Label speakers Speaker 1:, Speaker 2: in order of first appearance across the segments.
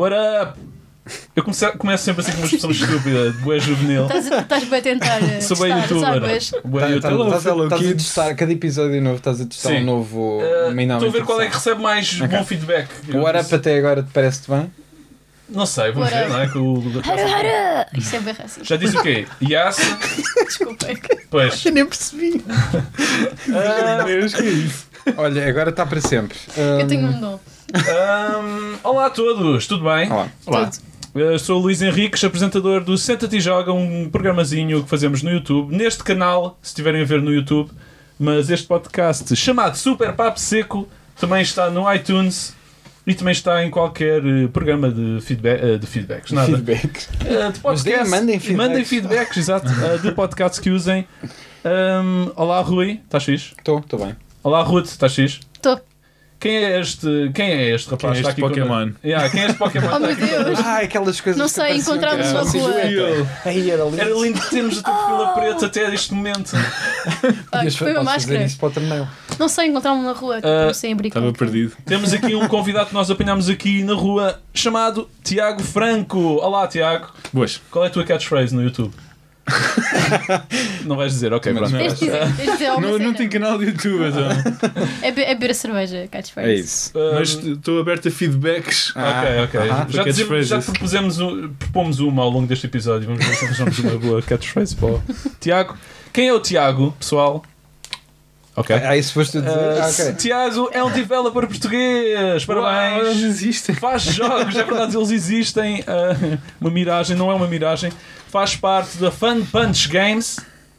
Speaker 1: What up? Eu começo sempre assim com uma expressão estúpida, bué juvenil.
Speaker 2: Estás bem a tentar
Speaker 1: Sou bem youtuber.
Speaker 3: Estás a testar, cada episódio novo estás a testar um novo...
Speaker 1: Estou a ver qual é que recebe mais bom feedback.
Speaker 3: O What up até agora te parece-te bem?
Speaker 1: Não sei, vamos ver, não é?
Speaker 2: Isto é bem racista.
Speaker 1: Já disse o quê? Yas?
Speaker 2: Desculpem.
Speaker 1: Pois.
Speaker 3: Eu nem percebi. Deus, que é isso? Olha, agora está para sempre.
Speaker 2: Eu tenho um dom.
Speaker 1: Olá a todos, tudo bem?
Speaker 3: Olá.
Speaker 1: Sou o Luís Henriques, apresentador do Senta-te e Joga, um programazinho que fazemos no YouTube. Neste canal, se estiverem a ver no YouTube, mas este podcast chamado Super Papo Seco também está no iTunes e também está em qualquer programa de feedbacks. Nada.
Speaker 3: Feedbacks.
Speaker 1: De podcast. Mandem feedbacks, exato. De podcasts que usem. Olá Rui, estás fixe?
Speaker 3: Estou bem.
Speaker 1: Olá Ruth, estás fixe?
Speaker 2: Estou.
Speaker 1: Quem é este rapaz?
Speaker 4: Quem é este Pokémon?
Speaker 1: Quem é este Pokémon?
Speaker 2: Oh meu Deus.
Speaker 3: Aquelas coisas.
Speaker 2: Não sei, encontramos na rua.
Speaker 3: Era
Speaker 1: lindo termos a tua fila preta até este momento.
Speaker 2: Foi uma máscara.
Speaker 3: Isso para o thumbnail.
Speaker 2: Não sei, encontramos na rua. Sem abrir.
Speaker 4: Estava perdido.
Speaker 1: Temos aqui um convidado que nós apanhámos aqui na rua chamado Tiago Franco. Olá Tiago.
Speaker 4: Boas.
Speaker 1: Qual é a tua catchphrase no YouTube? Não vais dizer, ok, pronto.
Speaker 4: Não tem canal de YouTube, então.
Speaker 2: É beber a cerveja, catchphrase.
Speaker 3: É isso.
Speaker 4: Mas estou aberto a feedbacks.
Speaker 1: Ok. Já propomos uma ao longo deste episódio. Vamos ver se arranjamos uma boa catchphrase para o Tiago. Quem é o Tiago, pessoal? Ok.
Speaker 3: Isso foste a dizer?
Speaker 1: Tiago é um developer português. Parabéns.
Speaker 4: Eles existem.
Speaker 1: Faz jogos, é verdade, eles existem. Uma miragem, não é uma miragem. Faz parte da Fun Punch Games.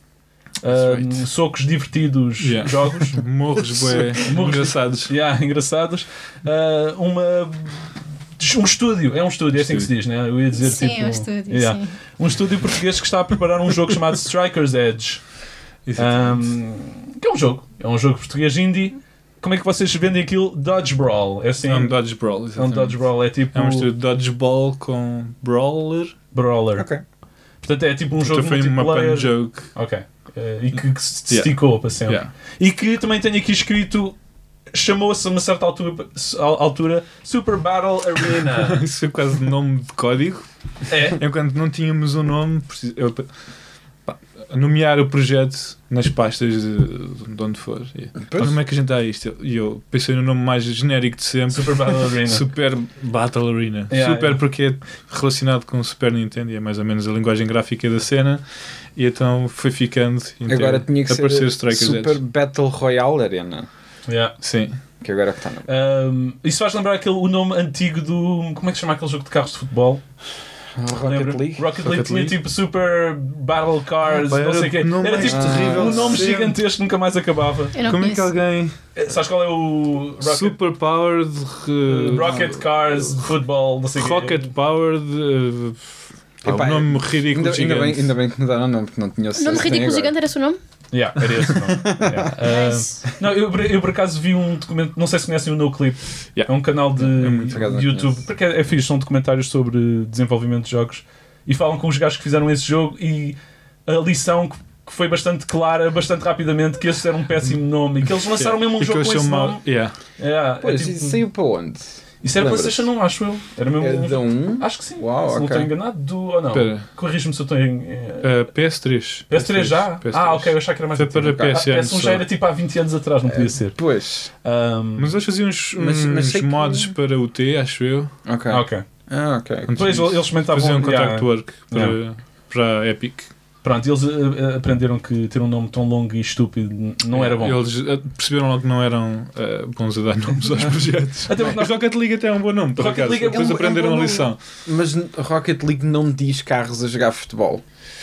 Speaker 1: Socos divertidos, jogos.
Speaker 4: Morros engraçados.
Speaker 1: Engraçados. Um estúdio, é assim que se diz, né? Eu ia dizer
Speaker 2: sim,
Speaker 1: tipo.
Speaker 2: É um estúdio, sim.
Speaker 1: Um estúdio português que está a preparar um jogo chamado Striker's Edge. Que é um jogo português indie. Como é que vocês vendem aquilo? Dodgeball. É assim,
Speaker 4: um Dodgeball.
Speaker 1: É tipo.
Speaker 4: É um estúdio de Dodgeball com Brawler.
Speaker 1: Ok. Portanto, é tipo um jogo
Speaker 4: foi uma pun joke.
Speaker 1: Ok. E que se esticou para sempre. E que também tenho aqui escrito. Chamou-se a uma certa altura Super Battle Arena.
Speaker 4: Isso é quase nome de código. Enquanto não tínhamos um nome, nomear o projeto nas pastas de onde for. Como é que a gente dá isto? E eu pensei no nome mais genérico de sempre.
Speaker 1: Super Battle Arena.
Speaker 4: Super Battle Arena. Super porque é relacionado com o Super Nintendo e é mais ou menos a linguagem gráfica da cena. E então foi ficando.
Speaker 3: Agora tinha que ser Super
Speaker 4: Edge.
Speaker 3: Battle Royale Arena.
Speaker 4: Sim.
Speaker 3: Que agora está
Speaker 1: isso faz lembrar o nome antigo do... Como é que se chama aquele jogo de carros de futebol? Rocket League tinha tipo Super Battle Cars, não sei o quê. Era tipo terrível. Um nome gigantesco, nunca mais acabava.
Speaker 4: Como é que alguém...
Speaker 1: Sabes qual é o...
Speaker 4: Super Powered...
Speaker 1: Rocket Cars de futebol, não sei o quê.
Speaker 4: Rocket Powered... o nome ridículo gigante.
Speaker 3: Ainda bem que mudaram o nome, porque não tinha o
Speaker 2: nome ridículo gigante era o nome?
Speaker 1: Era esse o nome.
Speaker 2: Nice.
Speaker 1: Não, eu por acaso vi um documento, não sei se conhecem o NoClip, é um canal de YouTube, porque é fixe, são documentários sobre desenvolvimento de jogos e falam com os gajos que fizeram esse jogo e a lição que foi bastante clara, bastante rapidamente, que esse era um péssimo nome e que eles lançaram mesmo um jogo com esse nome.
Speaker 3: Pois, isso saiu para onde?
Speaker 1: Isso era PlayStation 1, acho eu. Era mesmo
Speaker 3: da 1?
Speaker 1: Acho que sim.
Speaker 3: Uau,
Speaker 1: se não estou enganado, ou não? Corrige-me se eu estou
Speaker 4: PS3.
Speaker 1: PS3 já?
Speaker 4: PS3.
Speaker 1: Ok, eu achava que era mais
Speaker 4: foi para PS1
Speaker 1: já era tipo há 20 anos atrás, não podia ser.
Speaker 3: Pois.
Speaker 4: Mas eles faziam uns mods para o T, acho eu.
Speaker 3: Ok.
Speaker 1: Depois eles experimentavam...
Speaker 4: Faziam contract work para a Epic.
Speaker 1: Pronto, eles aprenderam que ter um nome tão longo e estúpido não era bom.
Speaker 4: Eles perceberam logo que não eram bons a dar nomes aos projetos.
Speaker 1: Até
Speaker 4: mas Rocket League até é um bom nome, por acaso. Depois aprenderam a lição.
Speaker 3: Mas Rocket League não diz carros a jogar futebol.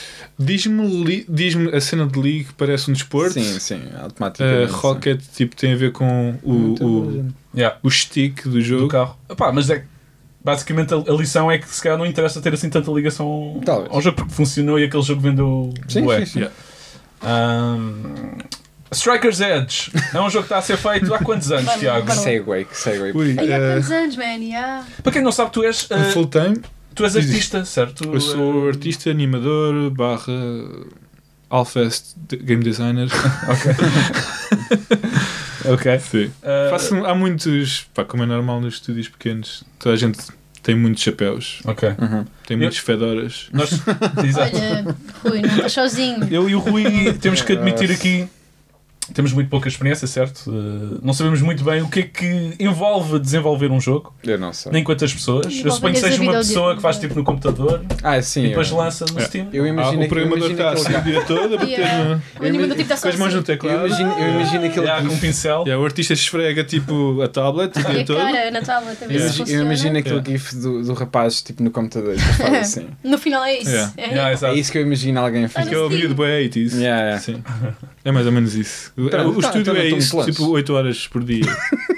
Speaker 4: Diz-me a cena de League parece um desporto.
Speaker 3: Sim, automaticamente.
Speaker 4: Rocket tipo, tem a ver com o stick do jogo.
Speaker 1: Do carro. Mas basicamente a lição é que se calhar não interessa ter assim tanta ligação ao jogo porque funcionou e aquele jogo vendeu.
Speaker 3: Sim.
Speaker 1: Striker's Edge é um jogo que está a ser feito há quantos anos, Tiago?
Speaker 3: Segway.
Speaker 2: Há quantos anos, man?
Speaker 1: Para quem não sabe, tu és
Speaker 4: full time.
Speaker 1: Tu és artista, certo?
Speaker 4: Eu sou artista, animador, Alfest game designer.
Speaker 1: Ok.
Speaker 4: Sim. Há muitos, como é normal nos estúdios pequenos, toda a gente tem muitos chapéus.
Speaker 1: Ok.
Speaker 4: Tem muitos fedoras.
Speaker 2: Olha, Rui, não estás sozinho.
Speaker 1: Eu e o Rui temos que admitir aqui. Temos muito pouca experiência, certo? Não sabemos muito bem o que é que envolve desenvolver um jogo.
Speaker 3: Eu não sei.
Speaker 1: Nem quantas pessoas. Eu suponho que seja uma pessoa que faz tipo no computador
Speaker 3: sim,
Speaker 1: e depois lança no Steam.
Speaker 3: Eu imagino
Speaker 4: o programador está assim o dia todo a bater
Speaker 2: O animador tipo está
Speaker 4: com as mãos no teclado.
Speaker 3: Eu imagino aquele
Speaker 1: com um pincel.
Speaker 4: O artista esfrega tipo a tablet o dia todo.
Speaker 2: Cara, na tablet, a ver se funciona.
Speaker 3: Eu imagino aquele gif do rapaz tipo no computador e depois faz assim.
Speaker 2: No final é isso.
Speaker 3: É isso que eu imagino alguém a fazer.
Speaker 4: Que é o miúdo bem 80s.
Speaker 3: Sim.
Speaker 4: É mais ou menos isso. O estúdio é isso, tipo 8 horas por dia.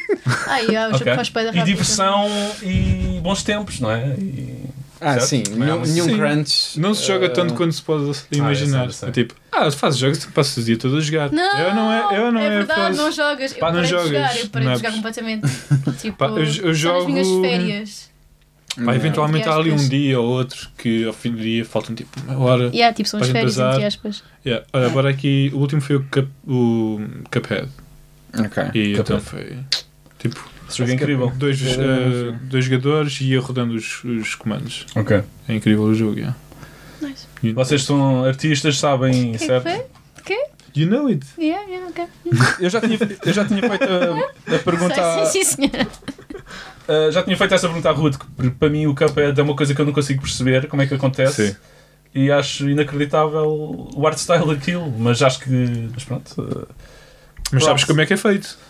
Speaker 2: O jogo faz
Speaker 1: e diversão e bons tempos, não é?
Speaker 3: Sim, nenhum crunch.
Speaker 4: Não se joga tanto quanto se pode imaginar. É tipo, fazes jogos, passas o dia todo a jogar.
Speaker 2: Não, é verdade, não jogas. Eu parei de jogar, eu parei de jogar completamente. Tipo,
Speaker 4: eu jogo.
Speaker 2: Nas minhas férias.
Speaker 4: Eventualmente há ali um dia ou outro que ao fim do dia faltam tipo uma hora.
Speaker 2: Tipo, são as férias, entre aspas.
Speaker 4: Olha, agora aqui o último foi o Cuphead. E então foi tipo.
Speaker 1: Esse jogo é incrível.
Speaker 4: Dois jogadores e ia rodando os comandos.
Speaker 1: Ok.
Speaker 4: É incrível o jogo.
Speaker 2: Nice.
Speaker 1: Vocês são artistas, sabem, certo?
Speaker 2: O quê?
Speaker 4: You know it.
Speaker 2: Ok.
Speaker 1: Eu já tinha feito a pergunta.
Speaker 2: Sim, senhora.
Speaker 1: Já tinha feito essa pergunta à Ruth, que para mim o Cuphead é uma coisa que eu não consigo perceber como é que acontece.
Speaker 4: Sim.
Speaker 1: E acho inacreditável o art style daquilo, mas acho que. Mas pronto.
Speaker 4: Mas sabes como é que é feito?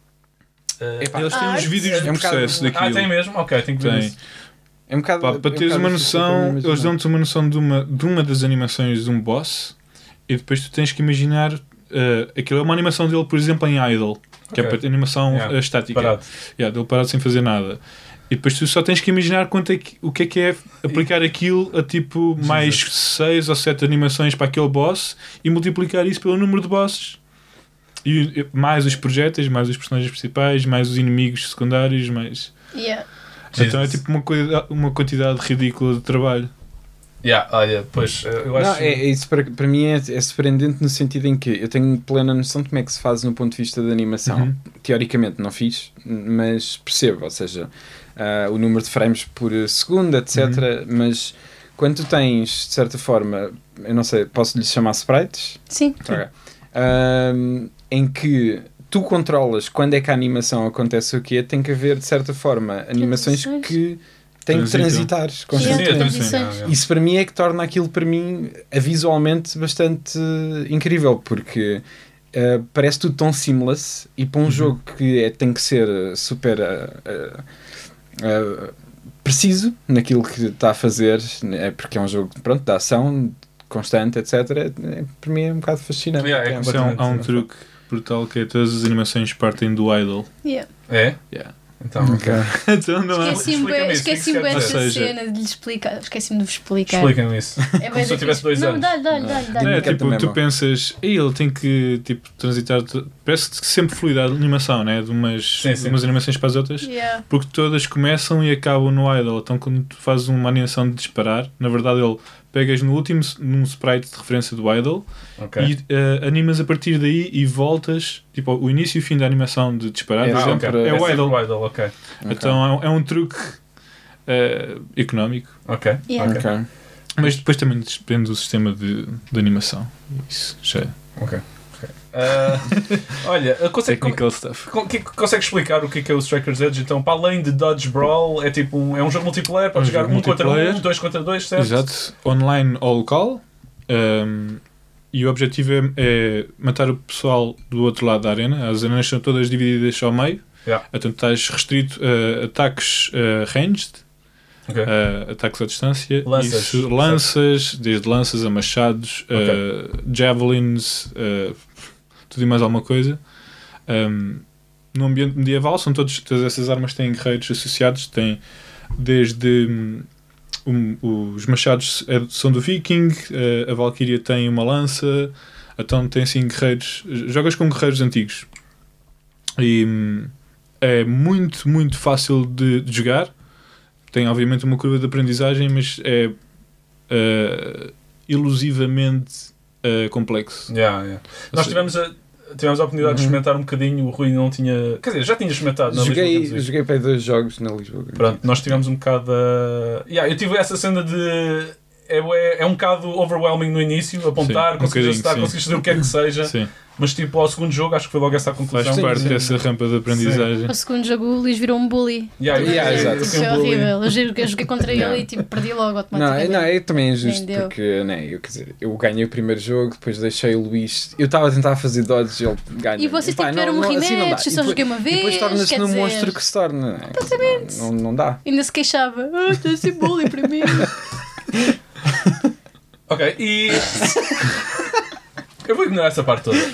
Speaker 4: Eles têm os
Speaker 2: arte.
Speaker 4: vídeos do processo daquilo.
Speaker 1: Tem mesmo? Ok, tem que ver isso.
Speaker 3: É um bocado,
Speaker 4: para teres uma noção, eles dão-te uma noção de uma das animações de um boss e depois tu tens que imaginar aquilo é uma animação dele, por exemplo, em Idle, que é para animação estática.
Speaker 1: Parado.
Speaker 4: Dele parado sem fazer nada. E depois tu só tens que imaginar o que é aplicar aquilo a tipo mais 6 ou 7 animações para aquele boss e multiplicar isso pelo número de bosses. E mais os projéteis, mais os personagens principais, mais os inimigos secundários, mais... Então é tipo uma quantidade ridícula de trabalho.
Speaker 1: Olha, pois, eu acho...
Speaker 3: Isso para mim é surpreendente no sentido em que eu tenho plena noção de como é que se faz no ponto de vista da animação. Teoricamente não fiz, mas percebo, ou seja, o número de frames por segundo, etc. Mas quando tu tens, de certa forma, eu não sei, posso lhe chamar sprites?
Speaker 2: Sim.
Speaker 3: Okay. Em que tu controlas quando é que a animação acontece o quê, tem que haver, de certa forma, animações que têm que transitar constantemente. Isso para mim é que torna aquilo para mim visualmente bastante incrível, porque parece tudo tão seamless e para um jogo que tem que ser super preciso naquilo que está a fazer, porque é um jogo de ação constante, etc. Para mim é um bocado fascinante.
Speaker 4: Há um truque brutal que é todas as animações partem do idle.
Speaker 1: É? Então,
Speaker 4: então não há.
Speaker 2: Esqueci-me dessa cena de lhe explicar. Esqueci-me de vos explicar.
Speaker 1: Explica-me isso. Como se eu tivesse 2 anos.
Speaker 2: Não, dá-lhe.
Speaker 4: Tipo, tu pensas, ele tem que tipo, transitar. Parece que sempre fluida a animação, né? De umas animações para as outras, porque todas começam e acabam no idle. Então, quando tu fazes uma animação de disparar, na verdade, ele pegas no último num sprite de referência do idle e animas a partir daí e voltas, tipo, o início e o fim da animação de disparar, por exemplo, é o idle. Então é um truque económico. Mas depois também depende do sistema de animação. Isso já é.
Speaker 1: Olha,
Speaker 4: technical stuff.
Speaker 1: Consegue explicar o que é o Strikers Edge? Então, para além de Dodge Brawl, é tipo é um jogo multiplayer, pode jogar 1 contra 1, 2 contra 2, certo?
Speaker 4: Exato, online ou local. E o objetivo é matar o pessoal do outro lado da arena. As arenas são todas divididas ao meio. Então estás restrito a ataques ranged, ataques à distância, lanças, desde lanças a machados, javelins, tudo e mais alguma coisa. No ambiente medieval são todas essas armas têm guerreiros associados, têm desde os machados são do viking, a Valkyria tem uma lança, então tem assim guerreiros, jogas com guerreiros antigos e é muito, muito fácil de jogar. Tem obviamente uma curva de aprendizagem, mas é ilusivamente complexo.
Speaker 1: Nós tivemos tivemos a oportunidade de experimentar um bocadinho. O Rui não tinha... Quer dizer, já tinha experimentado.
Speaker 3: Joguei para 2 jogos na Lisboa.
Speaker 1: Pronto, nós tivemos um bocado... eu tive essa cena de... É um bocado overwhelming no início, apontar, conseguir ajustar, conseguir fazer o que é que seja. Sim. Mas tipo, ao segundo jogo, acho que foi logo essa a conclusão.
Speaker 4: Faz parte dessa rampa de aprendizagem.
Speaker 2: Ao segundo jogo, o Luís virou um bully.
Speaker 3: Exato.
Speaker 2: Foi horrível. Eu joguei contra ele e tipo, perdi logo automaticamente.
Speaker 3: Não, é também injusto porque eu ganhei o primeiro jogo, depois deixei o Luís. Eu estava a tentar fazer dodge e ele ganha.
Speaker 2: E vocês tiveram um rematch, eu só joguei uma vez.
Speaker 3: E depois torna-se no monstro que se torna. Não dá.
Speaker 2: Ainda se queixava. Estou a ser bully para mim.
Speaker 1: Ok, e... Eu vou ignorar essa parte toda.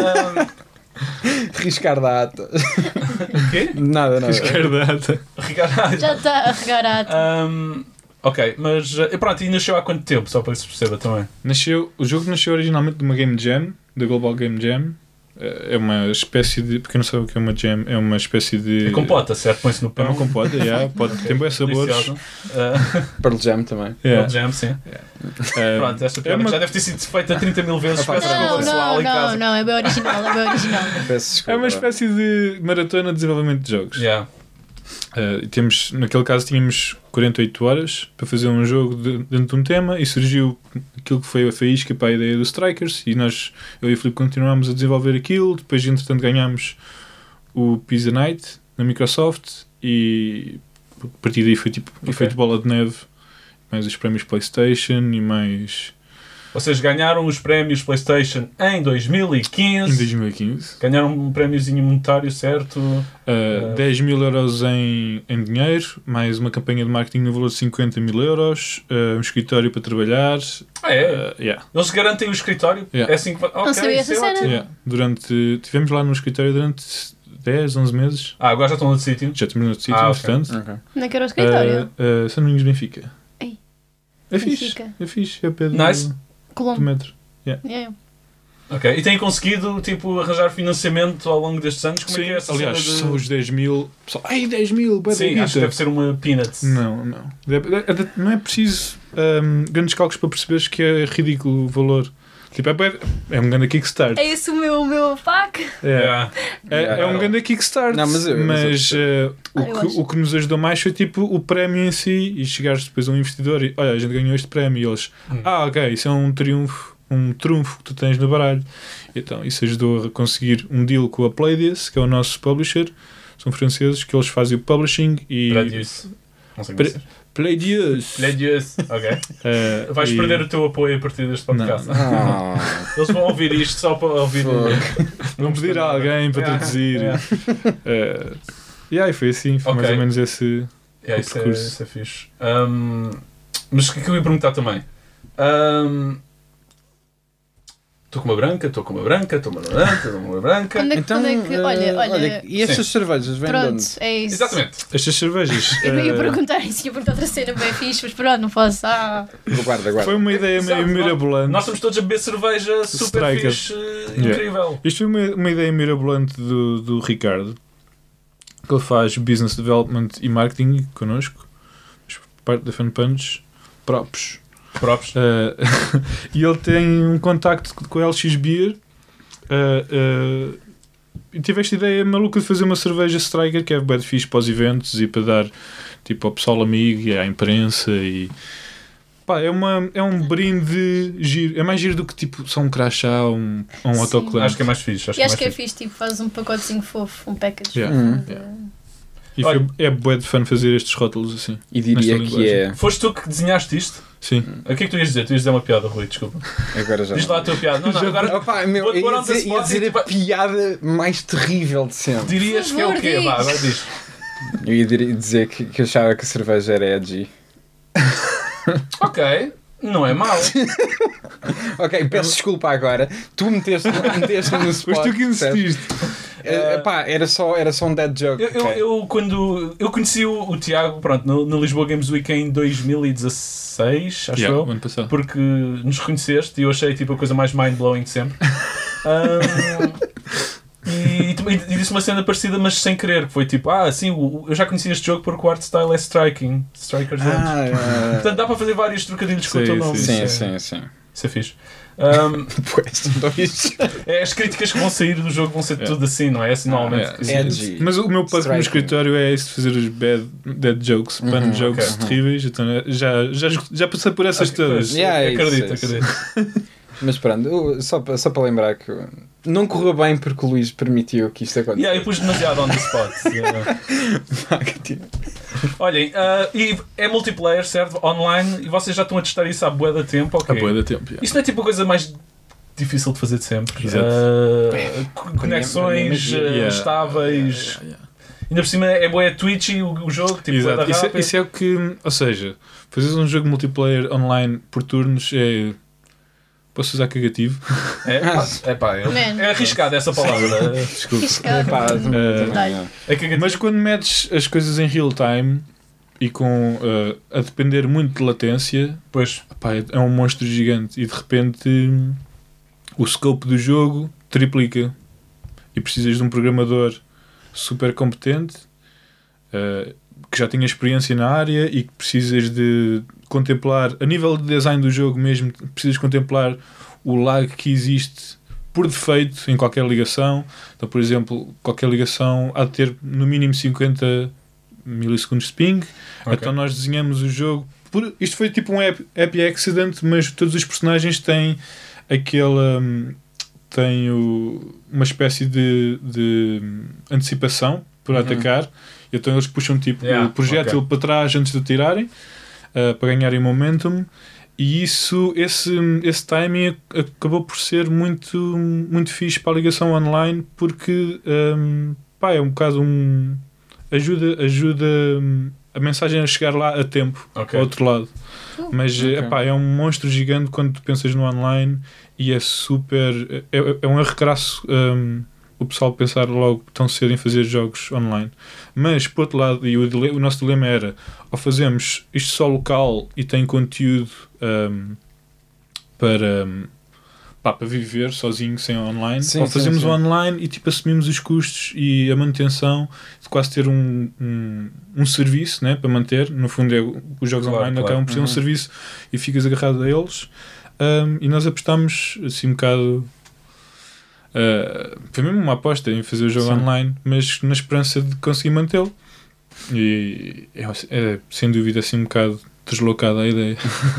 Speaker 3: Riscar data.
Speaker 1: O quê?
Speaker 3: Nada.
Speaker 4: Riscar data.
Speaker 2: Já está a regar a ata.
Speaker 1: Ok, mas pronto, e nasceu há quanto tempo? Só para que se perceba também.
Speaker 4: O jogo nasceu originalmente de uma Game Jam, da Global Game Jam. É uma espécie de... Porque eu não sei o que é uma jam. É uma espécie de...
Speaker 1: É compota, certo? Põe-se no pão.
Speaker 4: É uma compota, pode ter bons sabores.
Speaker 3: Pearl Jam também.
Speaker 1: Pearl Jam, sim. Pronto, esta piada já deve ter sido feita 30 mil vezes.
Speaker 2: Não, é bem original.
Speaker 4: É uma espécie de maratona de desenvolvimento de jogos. Naquele caso tínhamos 48 horas para fazer um jogo dentro de um tema e surgiu aquilo que foi a faísca para a ideia dos Strikers e eu e o Filipe continuámos a desenvolver aquilo. Depois entretanto ganhámos o Pizza Night na Microsoft e a partir daí foi tipo efeito bola de neve, mais os prémios PlayStation e mais...
Speaker 1: Vocês ganharam os prémios PlayStation em 2015.
Speaker 4: Em 2015.
Speaker 1: Ganharam um prémiozinho monetário, certo?
Speaker 4: 10 mil euros em dinheiro, mais uma campanha de marketing no valor de 50 mil euros, um escritório para trabalhar. Eles garantem o escritório? É assim que...
Speaker 2: Não sabia essa cena.
Speaker 4: Tivemos lá no escritório durante 10, 11 meses.
Speaker 1: Agora já estão no outro sítio?
Speaker 4: Já estamos no outro sítio, portanto.
Speaker 2: Não é que era o escritório?
Speaker 4: São Domingos Benfica.
Speaker 2: Ei.
Speaker 4: É fixe. É Pedro.
Speaker 1: Nice.
Speaker 4: Do metro.
Speaker 1: Ok, e têm conseguido tipo, arranjar financiamento ao longo destes anos? Como
Speaker 4: sim,
Speaker 1: é que é essa
Speaker 4: aliás, são os 10 mil. Pessoal, 10 mil,
Speaker 1: sim, acho que deve ser uma peanuts.
Speaker 4: Não. Não é preciso grandes cálculos para perceberes que é ridículo o valor. Tipo, é um grande Kickstart.
Speaker 2: É esse o meu pack?
Speaker 4: É um grande Kickstart. Não, mas o que nos ajudou mais foi tipo o prémio em si e chegares depois a um investidor e olha, a gente ganhou este prémio e eles ok, isso é um trunfo que tu tens no baralho. Então isso ajudou a conseguir um deal com a Playdius, que é o nosso publisher. São franceses que eles fazem o publishing e...
Speaker 1: Não sei como Playdius, ok. Vais perder o teu apoio a partir deste podcast. Eles vão ouvir isto só para ouvir.
Speaker 4: Vão pedir a alguém para traduzir. E foi assim, foi mais ou menos esse percurso.
Speaker 1: Isso é fixe. Mas o que eu ia perguntar também? Estou com uma branca, estou com uma branca.
Speaker 2: Quando é que, olha,
Speaker 3: e estas cervejas vêm de onde?
Speaker 2: É isso.
Speaker 1: Exatamente.
Speaker 4: Estas cervejas.
Speaker 2: Eu ia perguntar isso, ia perguntar outra cena bem fixe, mas pronto, não posso.
Speaker 3: Guarda.
Speaker 4: Foi uma ideia meio mirabolante.
Speaker 1: Nós estamos todos a beber cerveja super fixe, incrível.
Speaker 4: Isto foi uma ideia mirabolante do Ricardo, que ele faz Business Development e Marketing connosco, parte da Fun Punch, Props. E ele tem um contacto com a LX Beer e tive esta ideia maluca de fazer uma cerveja Striker que é bem fixe para os eventos e para dar tipo ao pessoal amigo e à imprensa e é um brinde giro, é mais giro do que tipo só um crachá ou um autocolante.
Speaker 1: Acho que é mais fixe.
Speaker 2: Acho que é fixe, tipo, faz um pacotezinho fofo, um package
Speaker 4: E é bué de fun fazer estes rótulos assim.
Speaker 3: E diria que é...
Speaker 1: Foste tu que desenhaste isto?
Speaker 4: Sim.
Speaker 1: O que é que tu ias dizer? Tu ias dizer uma piada, Rui, desculpa.
Speaker 3: Agora já.
Speaker 1: Diz lá a tua piada. Não, agora...
Speaker 3: ia dizer a piada mais terrível de sempre.
Speaker 1: Dirias que é o quê? Vai, diz.
Speaker 3: Eu ia dizer que achava que a cerveja era edgy.
Speaker 1: Ok. Não é mau.
Speaker 3: Ok, peço desculpa agora. Tu meteste-me no spot.
Speaker 4: Mas tu que insististe.
Speaker 3: Era só um dead joke.
Speaker 1: Quando eu conheci o Tiago, pronto, no Lisboa Games Week em 2016, acho eu,
Speaker 4: ano passado.
Speaker 1: Porque nos reconheceste e eu achei tipo a coisa mais mind-blowing de sempre. E disse uma cena parecida, mas sem querer, que foi tipo, sim, eu já conheci este jogo porque o art style é Strikers. Portanto, dá para fazer vários trocadilhos com o teu nome.
Speaker 3: Sim.
Speaker 1: Isso é fixe. As críticas que vão sair do jogo vão ser tudo assim, não é? Assim, normalmente.
Speaker 4: Mas o meu puzzle no escritório é esse de fazer os dead jokes, pun jokes terríveis. Então já passei por essas todas.
Speaker 1: Acredito.
Speaker 3: Mas pronto, só para lembrar que não correu bem porque o Luís permitiu que isto acontecesse.
Speaker 1: Eu pus demasiado on the spot. Olhem, e é multiplayer, serve online, e vocês já estão a testar isso há bué de tempo, ok?
Speaker 4: Há bué de tempo,
Speaker 1: Isto não é tipo a coisa mais difícil de fazer de sempre? Conexões estáveis... Ainda por cima é bué twitchy o jogo, tipo,
Speaker 4: isso é o que... Ou seja, fazeres um jogo multiplayer online por turnos é... Posso usar cagativo?
Speaker 1: É arriscado essa palavra.
Speaker 4: Desculpa. Mas quando metes as coisas em real time e com a depender muito de latência,
Speaker 1: pois
Speaker 4: é um monstro gigante e de repente o scope do jogo triplica e precisas de um programador super competente que já tenha experiência na área e que precisas de contemplar, a nível de design do jogo mesmo, precisas contemplar o lag que existe por defeito em qualquer ligação. Então, por exemplo, qualquer ligação há de ter no mínimo 50 milissegundos de ping. Então nós desenhamos o jogo isto foi tipo um happy accident, mas todos os personagens têm uma espécie de antecipação por atacar. Então eles puxam tipo o projétil para trás antes de atirarem para ganharem momentum, e esse timing acabou por ser muito, muito fixe para a ligação online, porque é um bocado ajuda a mensagem a chegar lá a tempo ao outro lado. Mas é um monstro gigante quando tu pensas no online, e é super é um erro crasso o pessoal pensar logo tão cedo em fazer jogos online. Mas, por outro lado, e o nosso dilema era, ou fazemos isto só local e tem conteúdo para viver sozinho, sem online, ou fazemos online e tipo assumimos os custos e a manutenção de quase ter um serviço, né, para manter. No fundo, os jogos online acabam por ser um serviço e ficas agarrado a eles. E nós apostámos assim um bocado... foi mesmo uma aposta em fazer o jogo online, mas na esperança de conseguir mantê-lo, e é sem dúvida assim um bocado deslocada a ideia.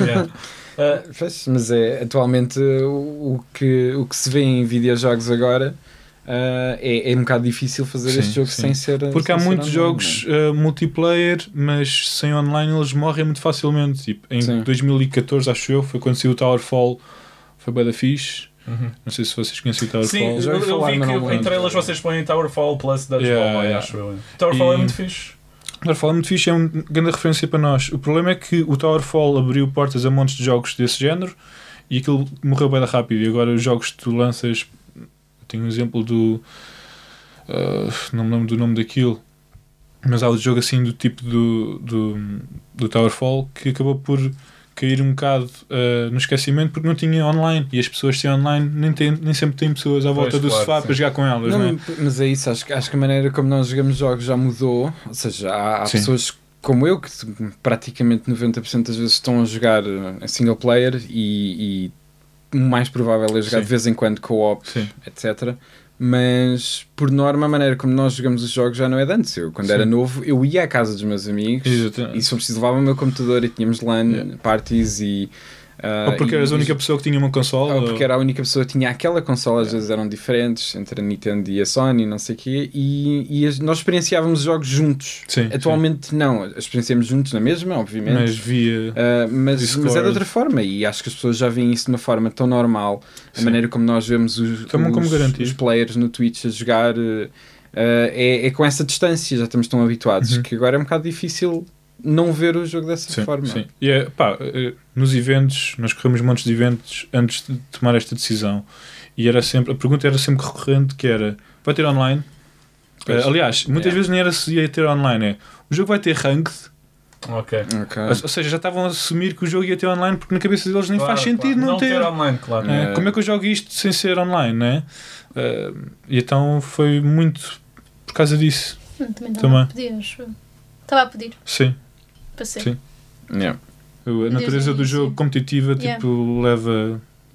Speaker 3: Mas atualmente o que se vê em videojogos agora é um bocado difícil fazer este jogo sem ser,
Speaker 4: porque há muitos jogos multiplayer, mas sem online eles morrem muito facilmente. Tipo, em 2014, acho eu, foi quando saiu o Towerfall, foi bué da fixe. Não sei se vocês conhecem o Towerfall.
Speaker 1: Sim, eu vi que em trailers vocês põem Towerfall plus Dodgeball, acho eu. Towerfall é muito fixe.
Speaker 4: Towerfall é muito fixe, é uma grande referência para nós. O problema é que o Towerfall abriu portas a montes de jogos desse género e aquilo morreu bem rápido. E agora os jogos que tu lanças, tenho um exemplo do não me lembro do nome daquilo, mas há outro jogo assim do tipo do Towerfall que acabou por cair um bocado no esquecimento porque não tinha online, e as pessoas sem online nem sempre têm pessoas à volta do sofá para jogar com elas. Não é?
Speaker 3: Mas é isso, acho que a maneira como nós jogamos jogos já mudou, ou seja, há pessoas como eu que praticamente 90% das vezes estão a jogar em single player e o mais provável é jogar de vez em quando co-op, etc. Mas por norma a maneira como nós jogamos os jogos já não é de antes. Eu quando era novo eu ia à casa dos meus amigos e se eu preciso levava o meu computador e tínhamos LAN parties e
Speaker 4: ou porque eras a única pessoa que tinha uma consola,
Speaker 3: ou porque era a única pessoa que tinha aquela consola. Às vezes eram diferentes entre a Nintendo e a Sony, não sei o quê, e nós experienciávamos os jogos juntos. Atualmente não, experienciamos juntos na mesma, obviamente,
Speaker 4: mas via
Speaker 3: mas é de outra forma, e acho que as pessoas já veem isso de uma forma tão normal. A maneira como nós vemos os players no Twitch a jogar é com essa distância, já estamos tão habituados que agora é um bocado difícil não ver o jogo dessa forma.
Speaker 4: Sim. E nos eventos, nós corremos montes de eventos antes de tomar esta decisão, e a pergunta era sempre recorrente, que era, vai ter online? Aliás, muitas vezes nem era se ia ter online, o jogo vai ter ranked. Ou seja, já estavam a assumir que o jogo ia ter online, porque na cabeça deles nem faz sentido não ter
Speaker 1: online, claro.
Speaker 4: Como é que eu jogo isto sem ser online, né? E então foi muito por causa disso.
Speaker 2: Também. Estava a pedir.
Speaker 4: Sim.
Speaker 2: Sim.
Speaker 4: A natureza do jogo competitiva leva